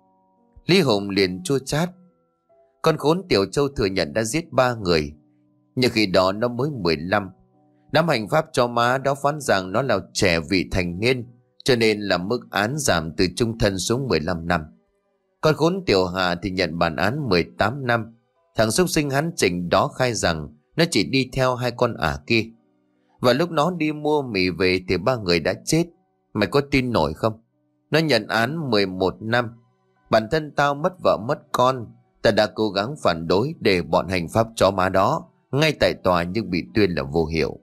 Lý Hùng liền chua chát. Con khốn Tiểu Châu thừa nhận đã giết ba người, nhưng khi đó nó mới mười lăm. Đám hành pháp cho má đó phán rằng nó là trẻ vị thành niên, cho nên là mức án giảm từ chung thân xuống mười lăm năm. Con khốn Tiểu Hạ thì nhận bản án mười tám năm. Thằng xúc sinh Hán Trình đó khai rằng nó chỉ đi theo hai con ả kia. Và lúc nó đi mua mì về thì ba người đã chết. Mày có tin nổi không? Nó nhận án mười một năm. Bản thân tao mất vợ mất con. Ta đã cố gắng phản đối để bọn hành pháp chó má đó ngay tại tòa nhưng bị tuyên là vô hiệu.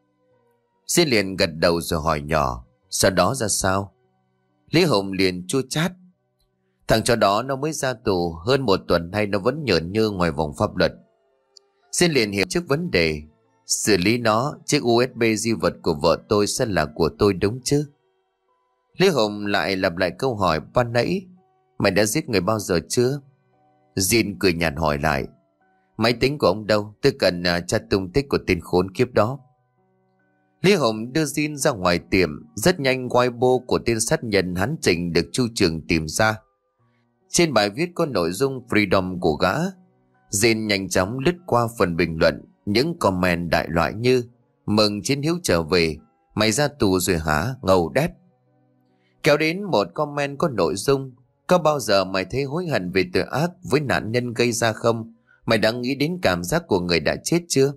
Xin liền gật đầu rồi hỏi nhỏ, sau đó ra sao? Lý Hùng liền chua chát. Thằng chó đó nó mới ra tù, hơn một tuần nay nó vẫn nhởn nhơ ngoài vòng pháp luật. Xin liền hiểu trước vấn đề xử lý nó, chiếc u ét bê di vật của vợ tôi sẽ là của tôi đúng chứ? Lý Hùng lại lặp lại câu hỏi ban nãy, mày đã giết người bao giờ chưa? Jin cười nhạt hỏi lại, máy tính của ông đâu? Tôi cần uh, tra tung tích của tên khốn kiếp đó. Lý Hùng đưa Jin ra ngoài tiệm. Rất nhanh Weibo của tên sát nhân Hán Trình được Chu Trường tìm ra. Trên bài viết có nội dung freedom của gã. Jin nhanh chóng lướt qua phần bình luận, những comment đại loại như mừng chiến hữu trở về, mày ra tù rồi hả, ngầu đét. Kéo đến một comment có nội dung, có bao giờ mày thấy hối hận về tội ác với nạn nhân gây ra không? Mày đã nghĩ đến cảm giác của người đã chết chưa?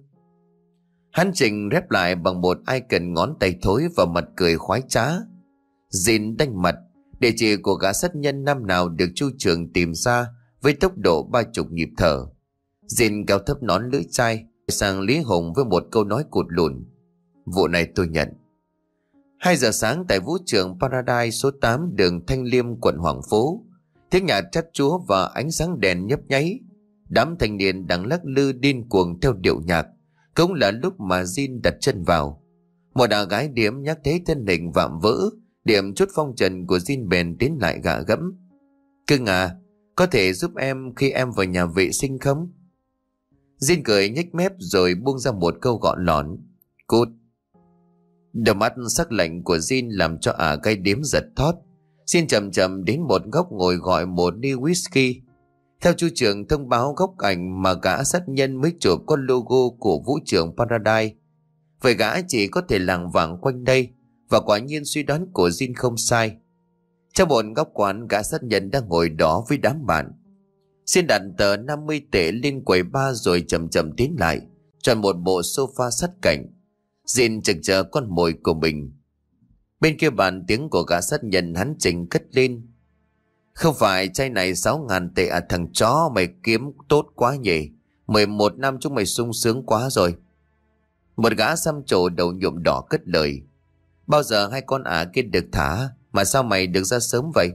Hán Trình rep lại bằng một icon ngón tay thối và mặt cười khoái trá. Jin đanh mặt. Địa chỉ của gã sát nhân năm nào được Chu Trường tìm ra với tốc độ ba chục nhịp thở. Jin kéo thấp nón lưỡi chai sang Lý Hùng với một câu nói cụt lùn: vụ này tôi nhận. Hai giờ sáng tại vũ trường Paradise số tám đường Thanh Liêm, quận Hoàng Phố, tiếng nhạc chát chúa và ánh sáng đèn nhấp nháy. Đám thanh niên đang lắc lư điên cuồng theo điệu nhạc. Cũng là lúc mà Jin đặt chân vào. Một đà gái điếm nhắc thấy thân hình vạm vỡ, điểm chút phong trần của Jin bèn tiến lại gạ gẫm: cưng à, có thể giúp em khi em vào nhà vệ sinh không? Jin cười nhếch mép rồi buông ra một câu gọn lỏn: cút. Đôi mắt sắc lạnh của Jin làm cho ả gái điếm giật thót. Jin chậm chậm đến một góc ngồi gọi một ly whisky. Theo chu trường thông báo góc ảnh mà gã sát nhân mới chụp có logo của vũ trường Paradise. Vậy gã chỉ có thể lảng vảng quanh đây, và quả nhiên suy đoán của Jin không sai. Trong một góc quán, gã sát nhân đang ngồi đó với đám bạn. Xin đặt tờ năm mươi tệ lên quầy bar rồi chậm chậm tiến lại, chọn một bộ sofa sát cạnh. Jin chực chờ con mồi của mình. Bên kia bàn, tiếng của gã sát nhân hắn Trình cất lên: không phải chai này sáu ngàn tệ à thằng chó, mày kiếm tốt quá nhỉ. Mười một năm chúng mày sung sướng quá rồi. Một gã xăm trổ đầu nhuộm đỏ cất lời: bao giờ hai con ả kia được thả, mà sao mày được ra sớm vậy?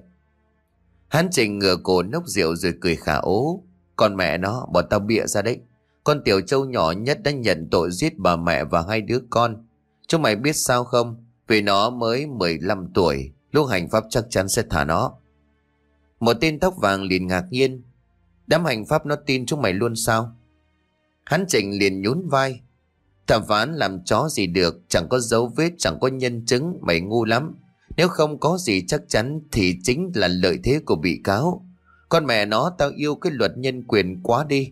Hắn Trình ngửa cổ nốc rượu rồi cười khả ố: con mẹ nó, bọn tao bịa ra đấy. Con tiểu trâu nhỏ nhất đã nhận tội giết bà mẹ và hai đứa con. Chúng mày biết sao không? Vì nó mới mười lăm tuổi, lúc hành pháp chắc chắn sẽ thả nó. Một tên tóc vàng liền ngạc nhiên: đám hành pháp nó tin chúng mày luôn sao? Hắn Trình liền nhún vai: thẩm phán làm chó gì được, chẳng có dấu vết, chẳng có nhân chứng, mày ngu lắm. Nếu không có gì chắc chắn thì chính là lợi thế của bị cáo. Con mẹ nó, tao yêu cái luật nhân quyền quá đi.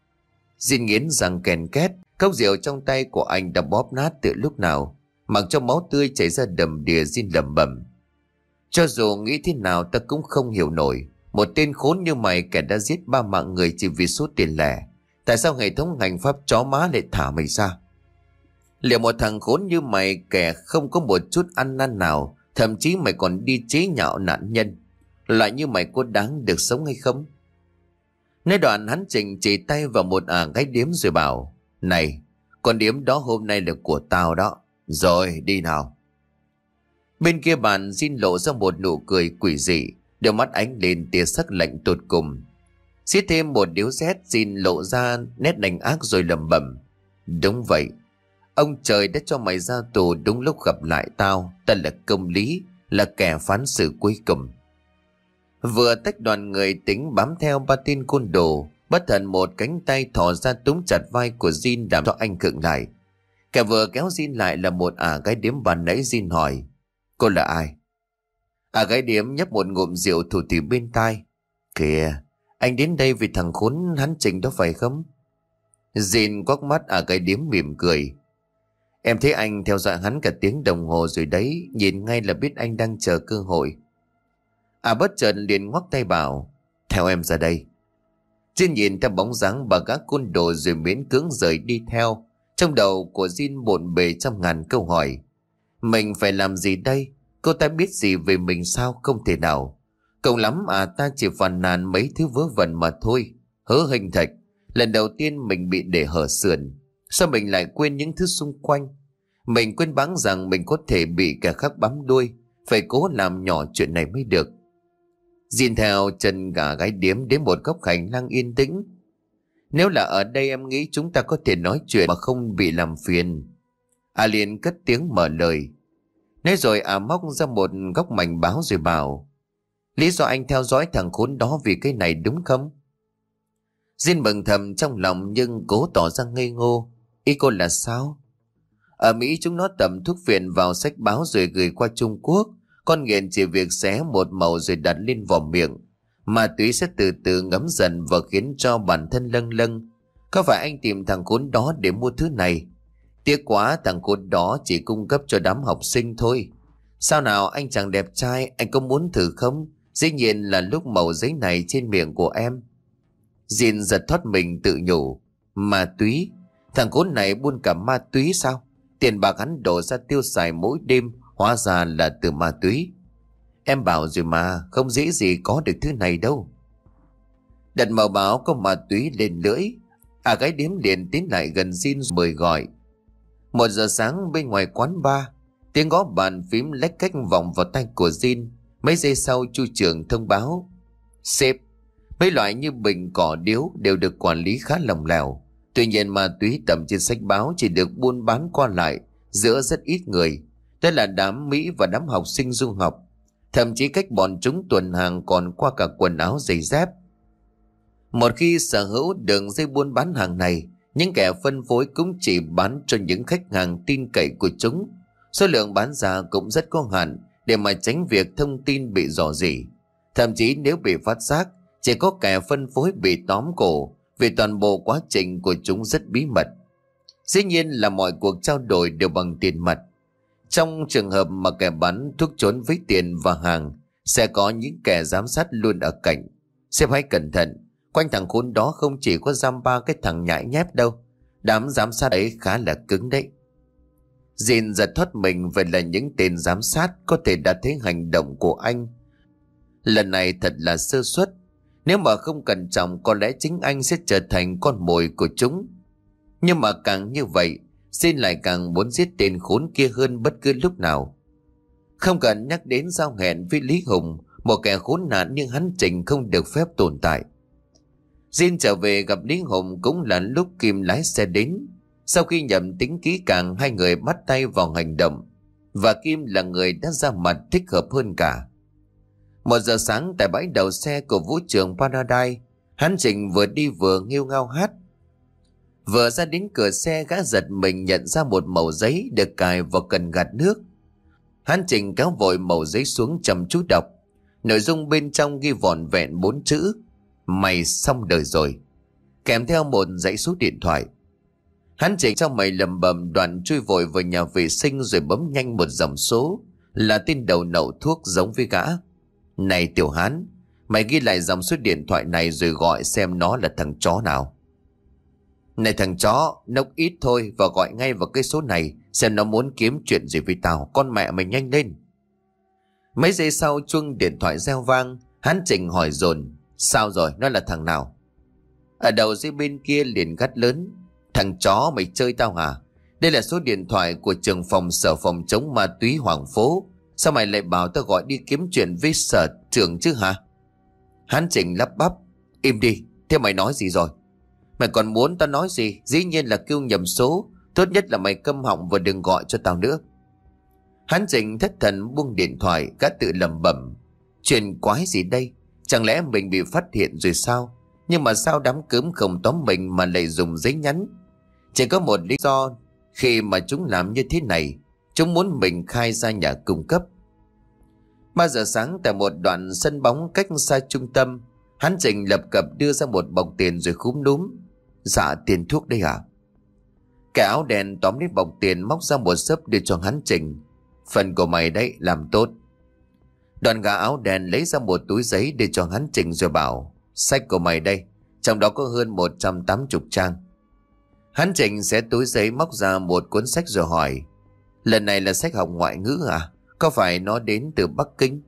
Jin nghiến răng kèn két, cốc rượu trong tay của anh đã bóp nát từ lúc nào, mặc cho máu tươi chảy ra đầm đìa. Jin lẩm bẩm: cho dù nghĩ thế nào ta cũng không hiểu nổi, một tên khốn như mày, kẻ đã giết ba mạng người chỉ vì số tiền lẻ, tại sao hệ thống hành pháp chó má lại thả mày ra? Liệu một thằng khốn như mày, kẻ không có một chút ăn năn nào, thậm chí mày còn đi chế nhạo nạn nhân, loại như mày có đáng được sống hay không? Nói đoạn, hắn Trình chỉ tay vào một ả gái điếm rồi bảo: này, con điếm đó hôm nay là của tao đó. Rồi đi nào. Bên kia bàn, Jin lộ ra một nụ cười quỷ dị, đôi mắt ánh lên tia sắc lạnh tột cùng. Xiết thêm một điếu rét, Jin lộ ra nét đành ác rồi lẩm bẩm: đúng vậy, ông trời đã cho mày ra tù đúng lúc gặp lại tao. Ta là công lý, là kẻ phán xử cuối cùng. Vừa tách đoàn người tính bám theo ba tên côn đồ, bất thần một cánh tay thò ra túm chặt vai của Jin làm cho anh khựng lại. Kẻ vừa kéo Jin lại là một ả gái điếm bàn nãy. Jin hỏi: cô là ai? Ả gái điếm nhấp một ngụm rượu thủ thỉ bên tai: kìa, anh đến đây vì thằng khốn hắn Trình đó phải không? Jin quắc mắt ả gái điếm mỉm cười: em thấy anh theo dõi hắn cả tiếng đồng hồ rồi đấy, nhìn ngay là biết anh đang chờ cơ hội. À bất chợt liền ngoắc tay bảo: theo em ra đây. Jin nhìn theo bóng dáng bà gã côn đồ rồi miễn cưỡng rời đi theo. Trong đầu của Jin bộn bề trăm ngàn câu hỏi: mình phải làm gì đây? Cô ta biết gì về mình sao? Không thể nào. Cộng lắm à ta chỉ phàn nàn mấy thứ vớ vẩn mà thôi. Hớ hình thạch, lần đầu tiên mình bị để hở sườn. Sao mình lại quên những thứ xung quanh? Mình quên bẵng rằng mình có thể bị kẻ khác bám đuôi. Phải cố làm nhỏ chuyện này mới được. Jin theo chân gà gái điếm đến một góc hành lang yên tĩnh. Nếu là ở đây em nghĩ chúng ta có thể nói chuyện mà không bị làm phiền. À liền cất tiếng mở lời. Nói rồi à móc ra một góc mảnh báo rồi bảo: lý do anh theo dõi thằng khốn đó vì cái này đúng không? Jin mừng thầm trong lòng nhưng cố tỏ ra ngây ngô. Ý cô là sao? Ở Mỹ chúng nó tẩm thuốc phiện vào sách báo rồi gửi qua Trung Quốc. Con nghiện chỉ việc xé một mẩu rồi đặt lên vỏ miệng. Ma túy sẽ từ từ ngấm dần và khiến cho bản thân lâng lâng. Có phải anh tìm thằng khốn đó để mua thứ này? Tiếc quá, thằng khốn đó chỉ cung cấp cho đám học sinh thôi. Sao nào, anh chàng đẹp trai, anh có muốn thử không? Dĩ nhiên là lúc mẩu giấy này trên miệng của em. Jin giật thoát mình tự nhủ: ma túy? Thằng khốn này buôn cả ma túy sao? Tiền bạc hắn đổ ra tiêu xài mỗi đêm hóa ra là từ ma túy. Em bảo rồi mà, không dễ gì có được thứ này đâu. Đặt màu báo có ma túy lên lưỡi. À gái điếm liền tiến lại gần Jin mời gọi. Một giờ sáng bên ngoài quán bar, tiếng gõ bàn phím lách cách vọng vào tay của Jin. Mấy giây sau chu trưởng thông báo: Sếp, mấy loại như bình, cỏ, điếu đều được quản lý khá lỏng lẻo. Tuy nhiên ma túy tầm trên sách báo chỉ được buôn bán qua lại giữa rất ít người. Đây là đám Mỹ và đám học sinh du học. Thậm chí cách bọn chúng tuần hàng còn qua cả quần áo giày dép. Một khi sở hữu đường dây buôn bán hàng này, những kẻ phân phối cũng chỉ bán cho những khách hàng tin cậy của chúng. Số lượng bán ra cũng rất có hạn để mà tránh việc thông tin bị rò rỉ. Thậm chí nếu bị phát giác, chỉ có kẻ phân phối bị tóm cổ, vì toàn bộ quá trình của chúng rất bí mật. Dĩ nhiên là mọi cuộc trao đổi đều bằng tiền mặt. Trong trường hợp mà kẻ bán thuốc trốn với tiền và hàng, sẽ có những kẻ giám sát luôn ở cạnh. Sếp hãy cẩn thận, quanh thằng khốn đó không chỉ có giam ba cái thằng nhãi nhép đâu. Đám giám sát ấy khá là cứng đấy. Jin giật thoát mình, vậy là những tên giám sát có thể đã thấy hành động của anh. Lần này thật là sơ suất. Nếu mà không cẩn trọng, có lẽ chính anh sẽ trở thành con mồi của chúng. Nhưng mà càng như vậy, Jin lại càng muốn giết tên khốn kia hơn bất cứ lúc nào. Không cần nhắc đến giao hẹn với Lý Hùng, một kẻ khốn nạn như hắn Trình không được phép tồn tại. Jin trở về gặp Lý Hùng cũng là lúc Kim lái xe đến. Sau khi nhầm tính kỹ càng, hai người bắt tay vào hành động. Và Kim là người đã ra mặt thích hợp hơn cả. Một giờ sáng tại bãi đậu xe của vũ trường Paradise, hắn Trình vừa đi vừa nghêu ngao hát. Vừa ra đến cửa xe, gã giật mình nhận ra một mẩu giấy được cài vào cần gạt nước. Hắn Trình kéo vội mẩu giấy xuống chăm chú đọc. Nội dung bên trong ghi vỏn vẹn bốn chữ: mày xong đời rồi, kèm theo một dãy số điện thoại. Hắn Trình trong mày lầm bầm, đoạn chui vội vào nhà vệ sinh rồi bấm nhanh một dòng số, là tên đầu nậu thuốc giống với gã. Này Tiểu Hán, mày ghi lại dòng số điện thoại này rồi gọi xem nó là thằng chó nào. Này thằng chó, nốc ít thôi và gọi ngay vào cái số này xem nó muốn kiếm chuyện gì với tao, con mẹ mày nhanh lên. Mấy giây sau chuông điện thoại reo vang. Hắn Trình hỏi dồn: Sao rồi, nó là thằng nào? Ở đầu dây bên kia liền gắt lớn: Thằng chó, mày chơi tao hả? Đây là số điện thoại của trưởng phòng sở phòng chống ma túy Hoàng Phố. Sao mày lại bảo tao gọi đi kiếm chuyện với sở trưởng chứ hả? Hắn Trình lắp bắp: Im đi, thế mày nói gì rồi? Mày còn muốn tao nói gì? Dĩ nhiên là kêu nhầm số. Tốt nhất là mày câm họng và đừng gọi cho tao nữa. Hắn Trình thất thần buông điện thoại, gã tự lẩm bẩm: Chuyện quái gì đây? Chẳng lẽ mình bị phát hiện rồi sao? Nhưng mà sao đám cướm không tóm mình mà lại dùng giấy nhắn? Chỉ có một lý do, khi mà chúng làm như thế này, chúng muốn mình khai ra nhà cung cấp. Ba giờ sáng tại một đoạn sân bóng cách xa trung tâm, hắn Trình lập cập đưa ra một bọc tiền rồi khúm núm: Dạ tiền thuốc đây à? Kẻ áo đen tóm lấy bọc tiền, móc ra một xấp đưa cho hắn Trình: Phần của mày đấy, làm tốt. Đoàn gã áo đen lấy ra một túi giấy để cho hắn Trình rồi bảo: Sách của mày đây, trong đó có hơn một trăm tám mươi trang. Hắn Trình xé túi giấy móc ra một cuốn sách rồi hỏi: Lần này là sách học ngoại ngữ à? Có phải nó đến từ Bắc Kinh?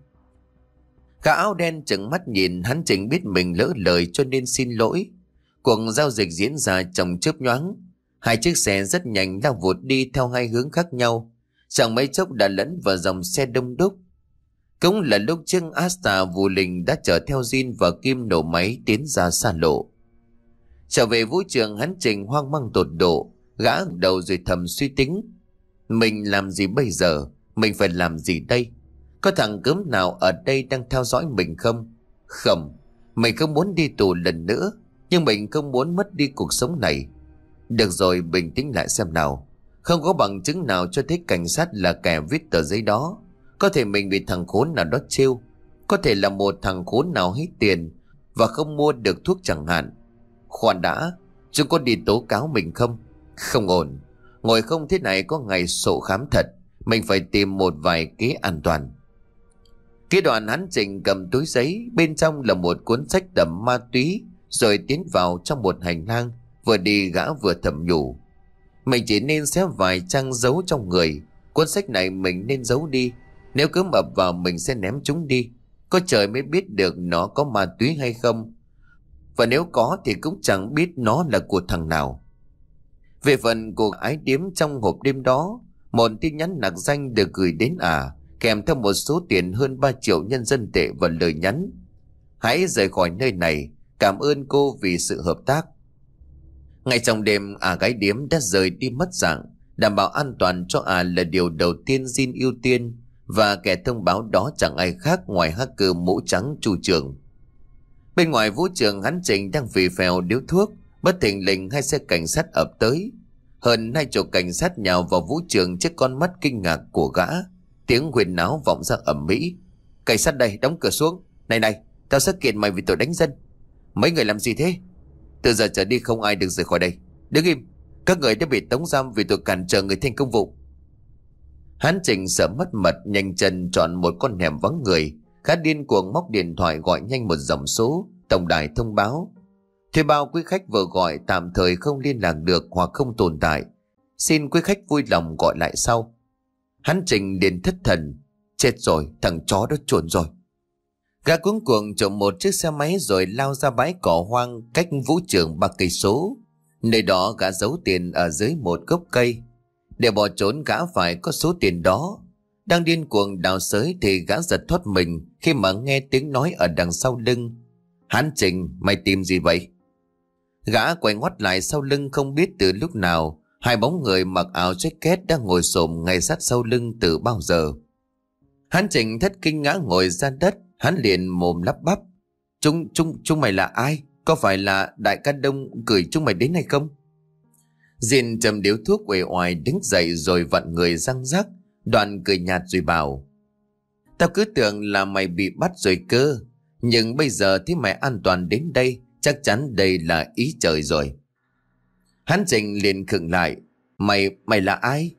Gã áo đen trừng mắt nhìn. Hắn Trình biết mình lỡ lời cho nên xin lỗi. Cuộc giao dịch diễn ra trong chớp nhoáng. Hai chiếc xe rất nhanh lao vụt đi theo hai hướng khác nhau. Chẳng mấy chốc đã lẫn vào dòng xe đông đúc. Cũng là lúc chiếc Asta Vũ Linh đã chở theo Jin và Kim nổ máy tiến ra xa lộ. Trở về vũ trường, hắn Trình hoang mang tột độ. Gã đầu rồi thầm suy tính: Mình làm gì bây giờ? Mình phải làm gì đây? Có thằng cướm nào ở đây đang theo dõi mình không? Không, mình không muốn đi tù lần nữa, nhưng mình không muốn mất đi cuộc sống này. Được rồi, bình tĩnh lại xem nào. Không có bằng chứng nào cho thấy cảnh sát là kẻ viết tờ giấy đó. Có thể mình bị thằng khốn nào đó trêu. Có thể là một thằng khốn nào hết tiền và không mua được thuốc chẳng hạn. Khoan đã, chúng có đi tố cáo mình không? Không ổn. Ngồi không thế này có ngày sổ khám thật. Mình phải tìm một vài kế an toàn. Kế đoạn hắn Trình cầm túi giấy, bên trong là một cuốn sách tầm ma túy, rồi tiến vào trong một hành lang. Vừa đi gã vừa thầm nhủ: Mình chỉ nên xé vài trang giấu trong người. Cuốn sách này mình nên giấu đi. Nếu cướm ập vào mình sẽ ném chúng đi. Có trời mới biết được nó có ma túy hay không. và nếu có thì cũng chẳng biết nó là của thằng nào. Về phần của ái điếm, trong hộp đêm đó, một tin nhắn nặc danh được gửi đến ả, kèm theo một số tiền hơn ba triệu nhân dân tệ và lời nhắn: hãy rời khỏi nơi này, cảm ơn cô vì sự hợp tác. Ngay trong đêm, ả gái điếm đã rời đi mất dạng. Đảm bảo an toàn cho ả là điều đầu tiên Jin ưu tiên, và kẻ thông báo đó chẳng ai khác ngoài hacker mũ trắng Chu Trường. Bên ngoài vũ trường, hắn Trình đang phì phèo điếu thuốc, bất thình lình hai xe cảnh sát ập tới. Hơn hai chục cảnh sát nhào vào vũ trường trước con mắt kinh ngạc của gã. Tiếng huyên náo vọng ra ầm ĩ. Cảnh sát đây, đóng cửa xuống. Này này, tao sẽ kiện mày vì tội đánh dân. Mấy người làm gì thế? Từ giờ trở đi không ai được rời khỏi đây. Đứng im, các người đã bị tống giam vì tội cản trở người thi hành công vụ. Hắn Trình sợ mất mật, nhanh chân chọn một con hẻm vắng người. Khá điên cuồng móc điện thoại gọi nhanh một dòng số. Tổng đài thông báo: thuê bao quý khách vừa gọi tạm thời không liên lạc được hoặc không tồn tại, xin quý khách vui lòng gọi lại sau. Hắn Trình liền thất thần: chết rồi, thằng chó đó chuồn rồi. Gã cuống cuồng trộm một chiếc xe máy rồi lao ra bãi cỏ hoang cách vũ trường ba cây số. Nơi đó gã giấu tiền ở dưới một gốc cây. Để bỏ trốn gã phải có số tiền đó. Đang điên cuồng đào xới thì gã giật thoát mình khi mà nghe tiếng nói ở đằng sau lưng: Hắn Trình, mày tìm gì vậy? Gã quay ngoắt lại sau lưng, không biết từ lúc nào hai bóng người mặc áo jacket đang ngồi xổm ngay sát sau lưng từ bao giờ. Hắn Trình thất kinh ngã ngồi ra đất. Hắn liền mồm lắp bắp: Chúng, chúng, chúng mày là ai? Có phải là đại ca Đông gửi chúng mày đến hay không? Diên châm điếu thuốc uể oải đứng dậy rồi vặn người răng rắc, đoạn cười nhạt rồi bảo: tao cứ tưởng là mày bị bắt rồi cơ, nhưng bây giờ thì mày an toàn đến đây, chắc chắn đây là ý trời rồi. Hắn Trình liền khựng lại: Mày, mày là ai?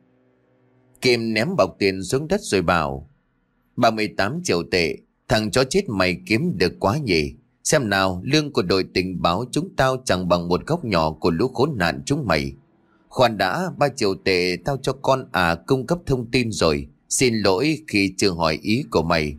Kim ném bọc tiền xuống đất rồi bảo: ba mươi tám triệu tệ, thằng chó chết mày kiếm được quá nhỉ. Xem nào, lương của đội tình báo chúng tao chẳng bằng một góc nhỏ của lũ khốn nạn chúng mày. Khoan đã, ba triệu tệ tao cho con à cung cấp thông tin rồi, xin lỗi khi chưa hỏi ý của mày.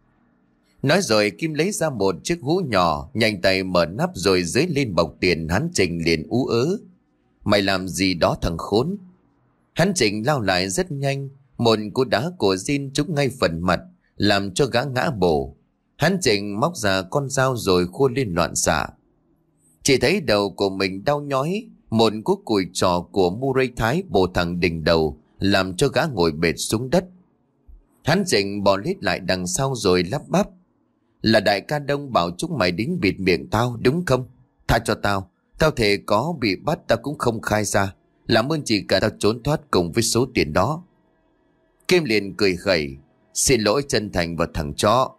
Nói rồi Kim lấy ra một chiếc hũ nhỏ, nhanh tay mở nắp rồi dưới lên bọc tiền. Hắn Trình liền ú ớ: Mày làm gì đó thằng khốn? Hắn Trình lao lại rất nhanh, một cú đá của Jin trúng ngay phần mặt, làm cho gã ngã bổ. Hắn Trình móc ra con dao rồi khua lên loạn xạ. Chỉ thấy đầu của mình đau nhói, một cú cùi trò của Murray Thái bổ thẳng đỉnh đầu, làm cho gã ngồi bệt xuống đất. Hắn Trình bò lết lại đằng sau rồi lắp bắp: Là đại ca Đông bảo chúng mày đến bịt miệng tao đúng không? Tha cho tao, tao thề có bị bắt tao cũng không khai ra. Làm ơn chỉ cả tao trốn thoát cùng với số tiền đó. Kim liền cười khẩy: Xin lỗi chân thành và thằng chó.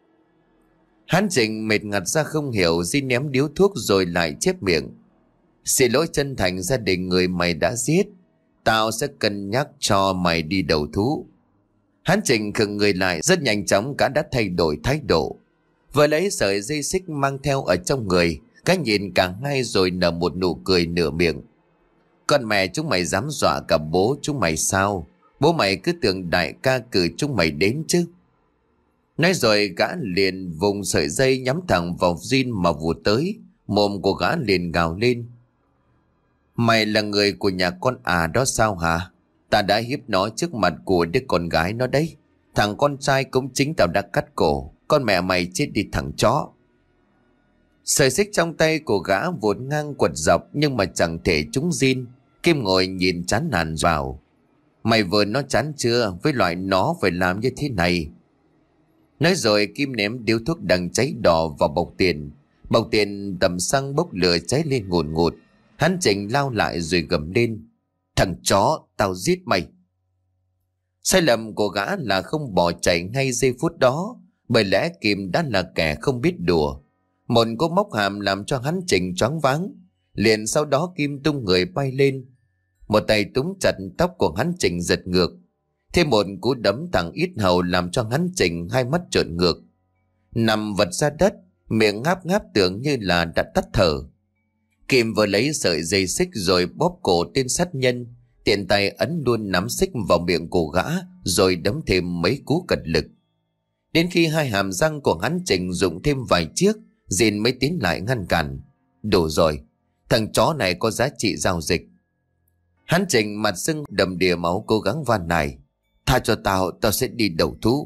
Hắn Trình mệt ngặt ra không hiểu, Di ném điếu thuốc rồi lại chép miệng: Xin lỗi chân thành gia đình người mày đã giết, tao sẽ cân nhắc cho mày đi đầu thú. Hắn Trình khựng người lại, rất nhanh chóng cả đã thay đổi thái độ. Vừa lấy sợi dây xích mang theo ở trong người, cái nhìn cả hai rồi nở một nụ cười nửa miệng: Con mẹ chúng mày dám dọa cả bố chúng mày sao? Bố mày cứ tưởng đại ca cử chúng mày đến chứ. Nói rồi gã liền vùng sợi dây nhắm thẳng vào Jin mà vụt tới. Mồm của gã liền gào lên: Mày là người của nhà con à đó sao hả? Ta đã hiếp nó trước mặt của đứa con gái nó đấy. Thằng con trai cũng chính tao đã cắt cổ. Con mẹ mày chết đi thằng chó. Sợi xích trong tay của gã vụt ngang quật dọc, nhưng mà chẳng thể trúng Jin. Kim ngồi nhìn chán nản vào: Mày vừa nó chán chưa? Với loại nó phải làm như thế này. Nói rồi Kim ném điếu thuốc đang cháy đỏ vào bọc tiền. Bọc tiền tầm xăng bốc lửa cháy lên ngùn ngụt. Hắn Trình lao lại rồi gầm lên: Thằng chó, tao giết mày. Sai lầm của gã là không bỏ chạy ngay giây phút đó, bởi lẽ Kim đã là kẻ không biết đùa. Một cú móc hàm làm cho hắn Trình choáng váng. Liền sau đó Kim tung người bay lên, một tay túm chặt tóc của hắn Trình giật ngược. Thêm một cú đấm thẳng yết hầu làm cho hắn Trình hai mắt trợn ngược, nằm vật ra đất, miệng ngáp ngáp tưởng như là đã tắt thở. Kim vừa lấy sợi dây xích rồi bóp cổ tên sát nhân, tiện tay ấn luôn nắm xích vào miệng của gã rồi đấm thêm mấy cú cật lực. Đến khi hai hàm răng của hắn Trình dụng thêm vài chiếc, Jin mới tiến lại ngăn cản. Đủ rồi, thằng chó này có giá trị giao dịch. Hắn Trình mặt sưng đầm đìa máu cố gắng van nài. Tha cho tao, tao sẽ đi đầu thú.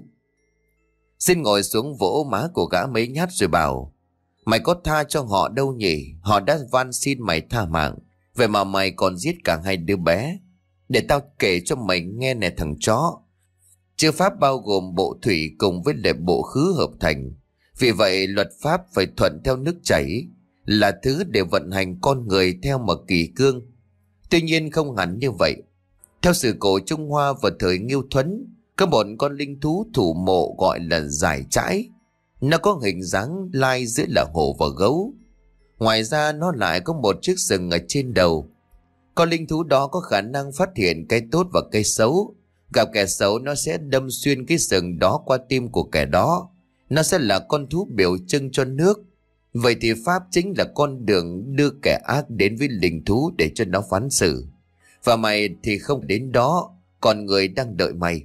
Xin ngồi xuống vỗ má của gã mấy nhát rồi bảo: Mày có tha cho họ đâu nhỉ? Họ đã van xin mày tha mạng, vậy mà mày còn giết cả hai đứa bé. Để tao kể cho mày nghe nè thằng chó. Chữ pháp bao gồm bộ thủy cùng với lệ bộ khứ hợp thành. Vì vậy luật pháp phải thuận theo nước chảy, là thứ để vận hành con người theo một kỳ cương. Tuy nhiên không hẳn như vậy. Theo sử cổ Trung Hoa vào thời Nghưu Thuấn, có một con linh thú thủ mộ gọi là giải trãi. Nó có hình dáng lai giữa là hổ và gấu. Ngoài ra nó lại có một chiếc sừng ở trên đầu. Con linh thú đó có khả năng phát hiện cái tốt và cái xấu. Gặp kẻ xấu nó sẽ đâm xuyên cái sừng đó qua tim của kẻ đó. Nó sẽ là con thú biểu trưng cho nước. Vậy thì pháp chính là con đường đưa kẻ ác đến với linh thú để cho nó phán xử. Và mày thì không đến đó, còn người đang đợi mày.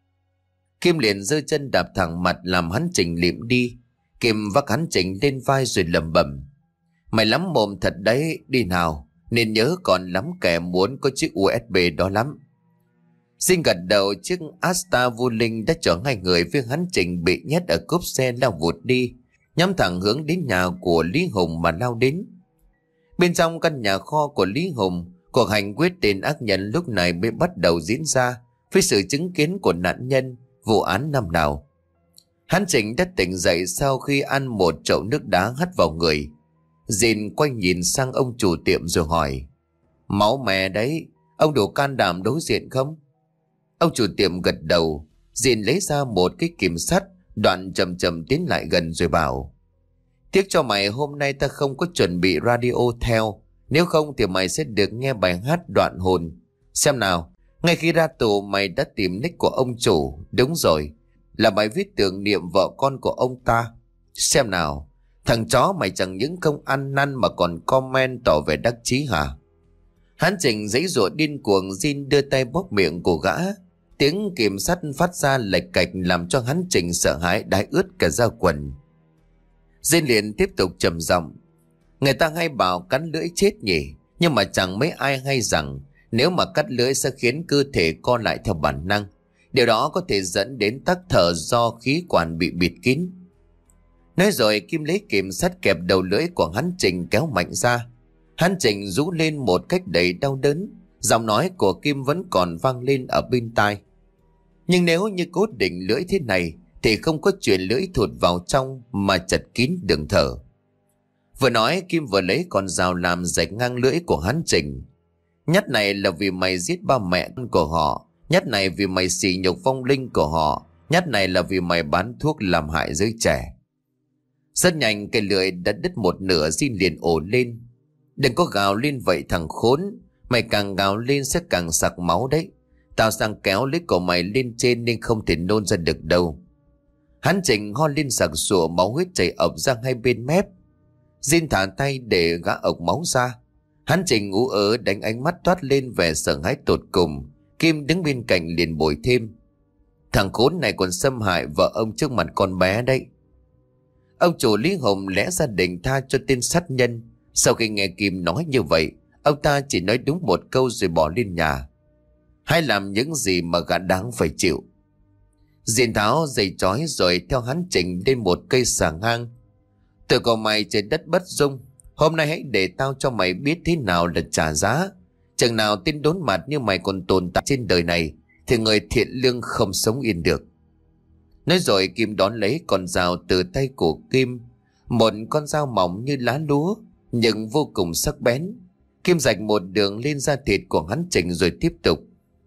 Kim liền giơ chân đạp thẳng mặt làm hắn Trình liệm đi. Kim vác hắn Trình lên vai rồi lẩm bẩm: Mày lắm mồm thật đấy, đi nào. Nên nhớ còn lắm kẻ muốn có chiếc u ét bê đó lắm. Xin gật đầu, chiếc Asta vô linh đã chở hai người với hắn Trình bị nhét ở cốp xe lao vụt đi, nhắm thẳng hướng đến nhà của Lý Hùng mà lao đến. Bên trong căn nhà kho của Lý Hùng, cuộc hành quyết tên ác nhân lúc này mới bắt đầu diễn ra với sự chứng kiến của nạn nhân vụ án năm nào. Hắn Trình đã tỉnh dậy sau khi ăn một chậu nước đá hắt vào người. Dìn quay nhìn sang ông chủ tiệm rồi hỏi: Máu mè đấy, ông đủ can đảm đối diện không? Ông chủ tiệm gật đầu. Dìn lấy ra một cái kìm sắt, đoạn chậm chậm tiến lại gần rồi bảo: Tiếc cho mày hôm nay ta không có chuẩn bị radio theo, nếu không thì mày sẽ được nghe bài hát Đoạn Hồn. Xem nào, ngay khi ra tù mày đã tìm nick của ông chủ. Đúng rồi, là bài viết tưởng niệm vợ con của ông ta. Xem nào, thằng chó mày chẳng những không ăn năn mà còn comment tỏ vẻ đắc chí hả? Hắn Trình giãy giụa điên cuồng. Jin đưa tay bóp miệng của gã. Tiếng kìm sắt phát ra lệch cạch làm cho hắn Trình sợ hãi đái ướt cả da quần. Jin liền tiếp tục trầm giọng: Người ta hay bảo cắn lưỡi chết nhỉ, nhưng mà chẳng mấy ai hay rằng nếu mà cắt lưỡi sẽ khiến cơ thể co lại theo bản năng. Điều đó có thể dẫn đến tắc thở do khí quản bị bịt kín. Nói rồi Kim lấy kìm sắt kẹp đầu lưỡi của hắn Trình kéo mạnh ra. Hắn Trình rú lên một cách đầy đau đớn. Giọng nói của Kim vẫn còn vang lên ở bên tai. Nhưng nếu như cố định lưỡi thế này thì không có chuyện lưỡi thụt vào trong mà chật kín đường thở. Vừa nói Kim vừa lấy con dao làm rạch ngang lưỡi của hắn Trình. Nhát này là vì mày giết ba mẹ của họ. Nhát này vì mày sỉ nhục vong linh của họ. Nhát này là vì mày bán thuốc làm hại giới trẻ. Rất nhanh cây lưỡi đã đứt một nửa. Jin liền ồ lên: Đừng có gào lên vậy thằng khốn. Mày càng gào lên sẽ càng sặc máu đấy. Tao sang kéo lấy cổ mày lên trên nên không thể nôn ra được đâu. Hắn Trình ho lên sặc sụa, máu huyết chảy ập ra hai bên mép. Jin thả tay để gã ộc máu ra. Hắn Trình ú ớ đánh ánh mắt toát lên vẻ sợ hãi tột cùng. Kim đứng bên cạnh liền bồi thêm: Thằng khốn này còn xâm hại vợ ông trước mặt con bé đấy. Ông chủ Lý Hùng lẽ ra định tha cho tên sát nhân. Sau khi nghe Kim nói như vậy, ông ta chỉ nói đúng một câu rồi bỏ lên nhà. Hãy làm những gì mà gã đáng phải chịu. Diện tháo dây chói rồi theo hắn Trình lên một cây xà ngang. Từ cầu mày trên đất bất dung. Hôm nay hãy để tao cho mày biết thế nào là trả giá. Chừng nào tin đốn mặt như mày còn tồn tại trên đời này thì người thiện lương không sống yên được. Nói rồi Kim đón lấy con dao từ tay của Kim. Một con dao mỏng như lá lúa nhưng vô cùng sắc bén. Kim rạch một đường lên da thịt của hắn Trình rồi tiếp tục.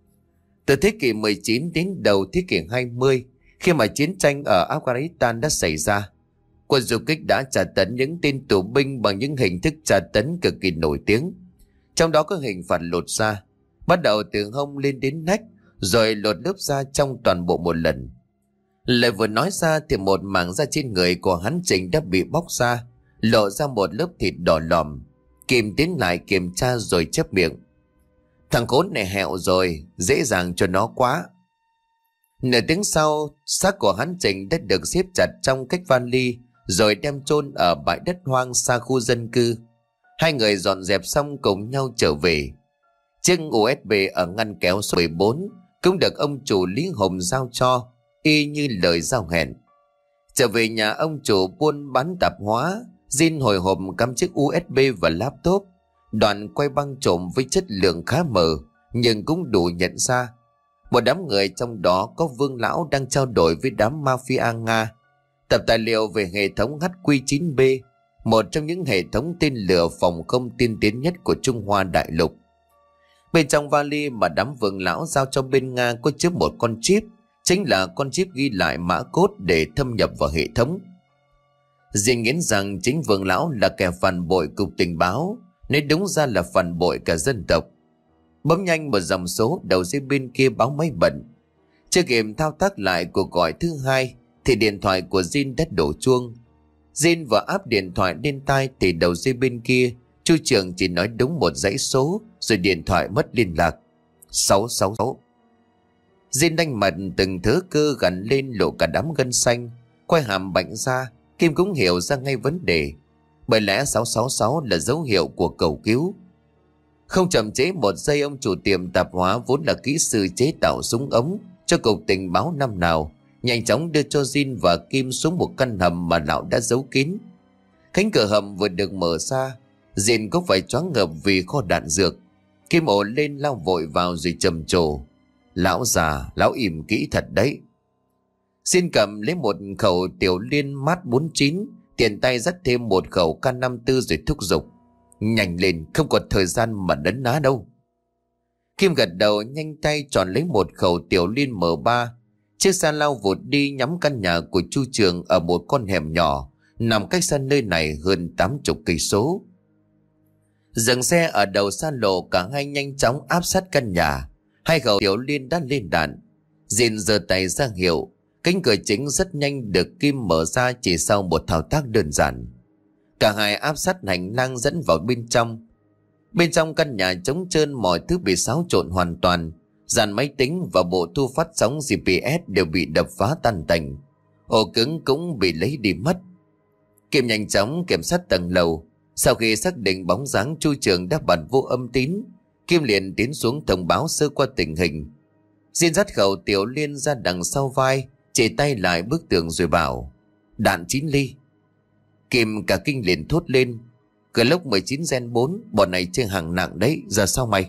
Từ thế kỷ mười chín đến đầu thế kỷ hai mươi, khi mà chiến tranh ở Afghanistan đã xảy ra, quân du kích đã tra tấn những tên tù binh bằng những hình thức tra tấn cực kỳ nổi tiếng. Trong đó có hình phạt lột da, bắt đầu từ hông lên đến nách, rồi lột lớp da trong toàn bộ một lần. Lời vừa nói ra thì một mảng da trên người của hắn Trình đã bị bóc ra, lộ ra một lớp thịt đỏ lòm. Kim tiến lại kiểm tra rồi chép miệng: Thằng khốn này hẹo rồi, dễ dàng cho nó quá. Nửa tiếng sau, xác của hắn Trình đã được xếp chặt trong cách vali rồi đem chôn ở bãi đất hoang xa khu dân cư. Hai người dọn dẹp xong cùng nhau trở về. Chiếc u ét bê ở ngăn kéo số mười bốn cũng được ông chủ Lý Hùng giao cho, y như lời giao hẹn. Trở về nhà ông chủ buôn bán tạp hóa, Jin hồi hộp cắm chiếc u ét bê và laptop. Đoạn quay băng trộm với chất lượng khá mờ, nhưng cũng đủ nhận ra. Một đám người trong đó có Vương Lão đang trao đổi với đám mafia Nga tập tài liệu về hệ thống hát quy chín bê, một trong những hệ thống tên lửa phòng không tiên tiến nhất của Trung Hoa đại lục. Bên trong vali mà đám Vương Lão giao cho bên Nga có chứa một con chip, chính là con chip ghi lại mã code để thâm nhập vào hệ thống. Riêng nghiến rằng chính Vương Lão là kẻ phản bội cục tình báo, nên đúng ra là phản bội cả dân tộc. Bấm nhanh một dòng số, đầu dây bên kia báo máy bận. Chưa kịp thao tác lại cuộc gọi thứ hai thì điện thoại của Jin đã đổ chuông. Jin vừa áp điện thoại lên tai thì đầu dây bên kia Chu Trường chỉ nói đúng một dãy số, rồi điện thoại mất liên lạc. Sáu sáu sáu. Jin đanh mặt từng thớ cơ gắn lên, lộ cả đám gân xanh, quay hàm bạnh ra. Kim cũng hiểu ra ngay vấn đề, bởi lẽ sáu sáu sáu là dấu hiệu của cầu cứu. Không chậm trễ một giây, ông chủ tiệm tạp hóa vốn là kỹ sư chế tạo súng ống cho cục tình báo năm nào, nhanh chóng đưa cho Jin và Kim xuống một căn hầm mà lão đã giấu kín. Cánh cửa hầm vừa được mở ra, Jin có phải choáng ngợp vì kho đạn dược. Kim ồ lên lao vội vào rồi trầm trồ: "Lão già, lão im kỹ thật đấy." Jin cầm lấy một khẩu tiểu liên mát bốn chín, tiện tay dắt thêm một khẩu K năm mươi tư rồi thúc giục: "Nhanh lên, không còn thời gian mà đấn ná đâu." Kim gật đầu, nhanh tay chọn lấy một khẩu tiểu liên M ba. Chiếc xe lao vụt đi nhắm căn nhà của Chu Trường ở một con hẻm nhỏ nằm cách xa nơi này hơn tám chục cây số. Dừng xe ở đầu xa lộ, cả hai nhanh chóng áp sát căn nhà. Hai khẩu tiểu liên đã lên đạn. Jin giơ tay ra hiệu. Cánh cửa chính rất nhanh được Kim mở ra chỉ sau một thao tác đơn giản. Cả hai áp sát hành lang dẫn vào bên trong. Bên trong căn nhà trống trơn, mọi thứ bị xáo trộn hoàn toàn. Dàn máy tính và bộ thu phát sóng giê pê ét đều bị đập phá tan tành. Ổ cứng cũng bị lấy đi mất. Kim nhanh chóng kiểm soát tầng lầu. Sau khi xác định bóng dáng Chu Trường đã bật vô âm tín, Kim liền tiến xuống thông báo sơ qua tình hình. Diên dắt khẩu tiểu liên ra đằng sau vai, chỉ tay lại bức tường rồi bảo: "Đạn chín ly." Kim cả kinh liền thốt lên: "Glock mười chín gen bốn, bọn này chơi hàng nặng đấy, giờ sao mày?"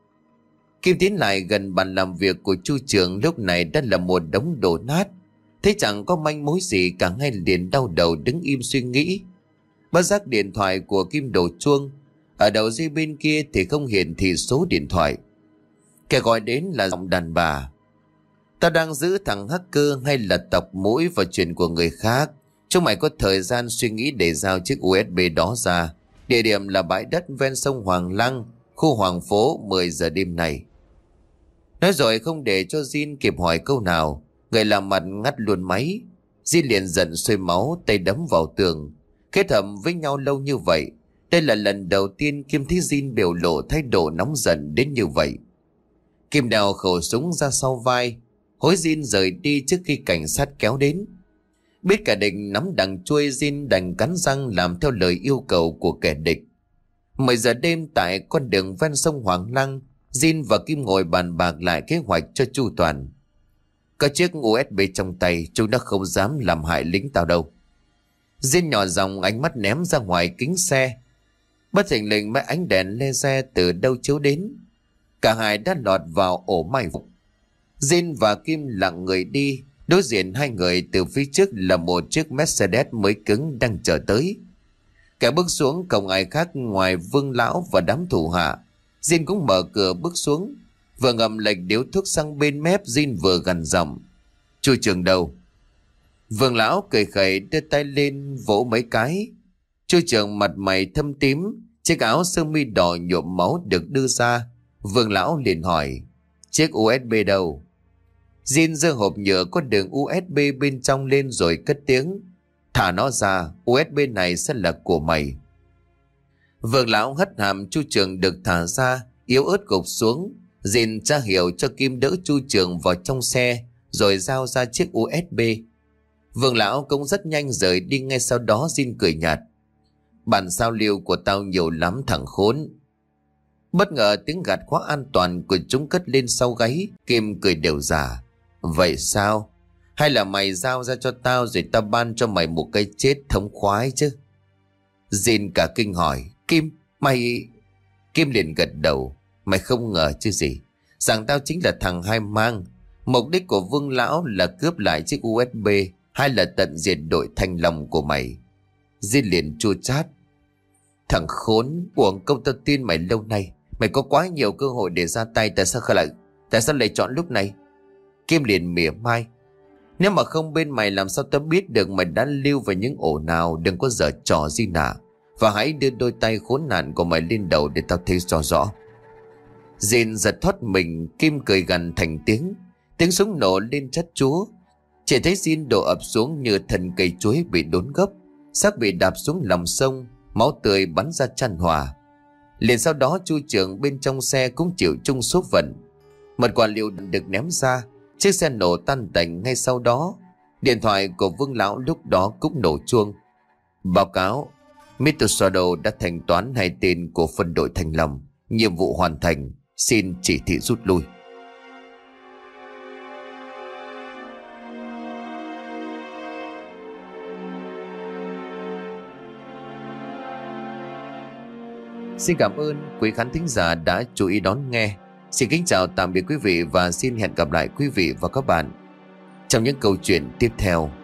Kim tiến lại gần bàn làm việc của Chu Trường, lúc này đã là một đống đổ nát. Thấy chẳng có manh mối gì, cả hai liền đau đầu đứng im suy nghĩ. Bất giác điện thoại của Kim đổ chuông. Ở đầu dây bên kia thì không hiển thị số điện thoại. Kẻ gọi đến là giọng đàn bà: "Tao đang giữ thằng hacker hay là tọc mũi vào chuyện của người khác? Chúng mày có thời gian suy nghĩ để giao chiếc u ét bê đó ra. Địa điểm là bãi đất ven sông Hoàng Lăng, khu Hoàng Phố, mười giờ đêm này." Nói rồi không để cho Jin kịp hỏi câu nào, người làm mặt ngắt luôn máy. Jin liền giận sôi máu, tay đấm vào tường. Kết hợp với nhau lâu như vậy, đây là lần đầu tiên Kim thấy Jin biểu lộ thái độ nóng giận đến như vậy. Kim đào khẩu súng ra sau vai, hối Jin rời đi trước khi cảnh sát kéo đến. Biết cả địch nắm đằng chuôi, Jin đành cắn răng làm theo lời yêu cầu của kẻ địch. Mười giờ đêm tại con đường ven sông Hoàng Lăng, Jin và Kim ngồi bàn bạc lại kế hoạch cho chu toàn. Có chiếc u ét bê trong tay, chúng đã không dám làm hại lính tao đâu. Jin nhỏ giọng, ánh mắt ném ra ngoài kính xe. Bất thình lình mấy ánh đèn laser từ đâu chiếu đến. Cả hai đã lọt vào ổ mai phục. Jin và Kim lặng người đi. Đối diện hai người từ phía trước là một chiếc Mercedes mới cứng đang chờ tới. Cả bước xuống không ai khác ngoài Vương Lão và đám thủ hạ. Jin cũng mở cửa bước xuống. Vừa ngậm lệch điếu thuốc sang bên mép, Jin vừa gằn giọng: "Chu Trường đâu?" Vương Lão cười khẩy đưa tay lên vỗ mấy cái. Chu Trường mặt mày thâm tím, chiếc áo sơ mi đỏ nhuộm máu được đưa ra. Vương Lão liền hỏi: "Chiếc u ét bê đâu?" Jin giơ hộp nhựa có đường u ét bê bên trong lên rồi cất tiếng: "Thả nó ra, u ét bê này sẽ là của mày." Vương Lão hất hàm Chu Trường được thả ra, yếu ớt gục xuống. Jin tra hiệu cho Kim đỡ Chu Trường vào trong xe, rồi giao ra chiếc u ét bê. Vương Lão cũng rất nhanh rời đi. Ngay sau đó Jin cười nhạt: Bản sao liêu của tao nhiều lắm thằng khốn. Bất ngờ tiếng gạt khóa an toàn của chúng cất lên sau gáy. Kim cười đều giả. Vậy sao? Hay là mày giao ra cho tao rồi tao ban cho mày một cái chết thống khoái chứ? Jin cả kinh hỏi. Kim, mày... Kim liền gật đầu. Mày không ngờ chứ gì, rằng tao chính là thằng hai mang. Mục đích của Vương lão là cướp lại chiếc u ét bê, hay là tận diệt đội Thanh Long của mày. Jin liền chua chát. Thằng khốn, uổng công tao tin mày lâu nay. Mày có quá nhiều cơ hội để ra tay, tại sao lại Tại sao lại chọn lúc này? Kim liền mỉa mai. Nếu mà không bên mày làm sao tao biết được mày đã lưu vào những ổ nào. Đừng có giở trò gì nạ. Và hãy đưa đôi tay khốn nạn của mày lên đầu để tao thấy cho rõ. Jin giật thoát mình. Kim cười gằn thành tiếng. Tiếng súng nổ lên chát chúa. Chỉ thấy Jin đổ ập xuống như thân cây chuối bị đốn gốc, xác bị đạp xuống lòng sông, máu tươi bắn ra chan hòa. Liền sau đó Chu trưởng bên trong xe cũng chịu chung số phận. Một quả lựu được ném ra, chiếc xe nổ tan tành ngay sau đó. Điện thoại của Vương lão lúc đó cũng nổ chuông. Báo cáo, mít tơ Sodo đã thanh toán hai tên của phân đội Thanh Long. Nhiệm vụ hoàn thành, xin chỉ thị rút lui. Xin cảm ơn quý khán thính giả đã chú ý đón nghe. Xin kính chào tạm biệt quý vị và xin hẹn gặp lại quý vị và các bạn trong những câu chuyện tiếp theo.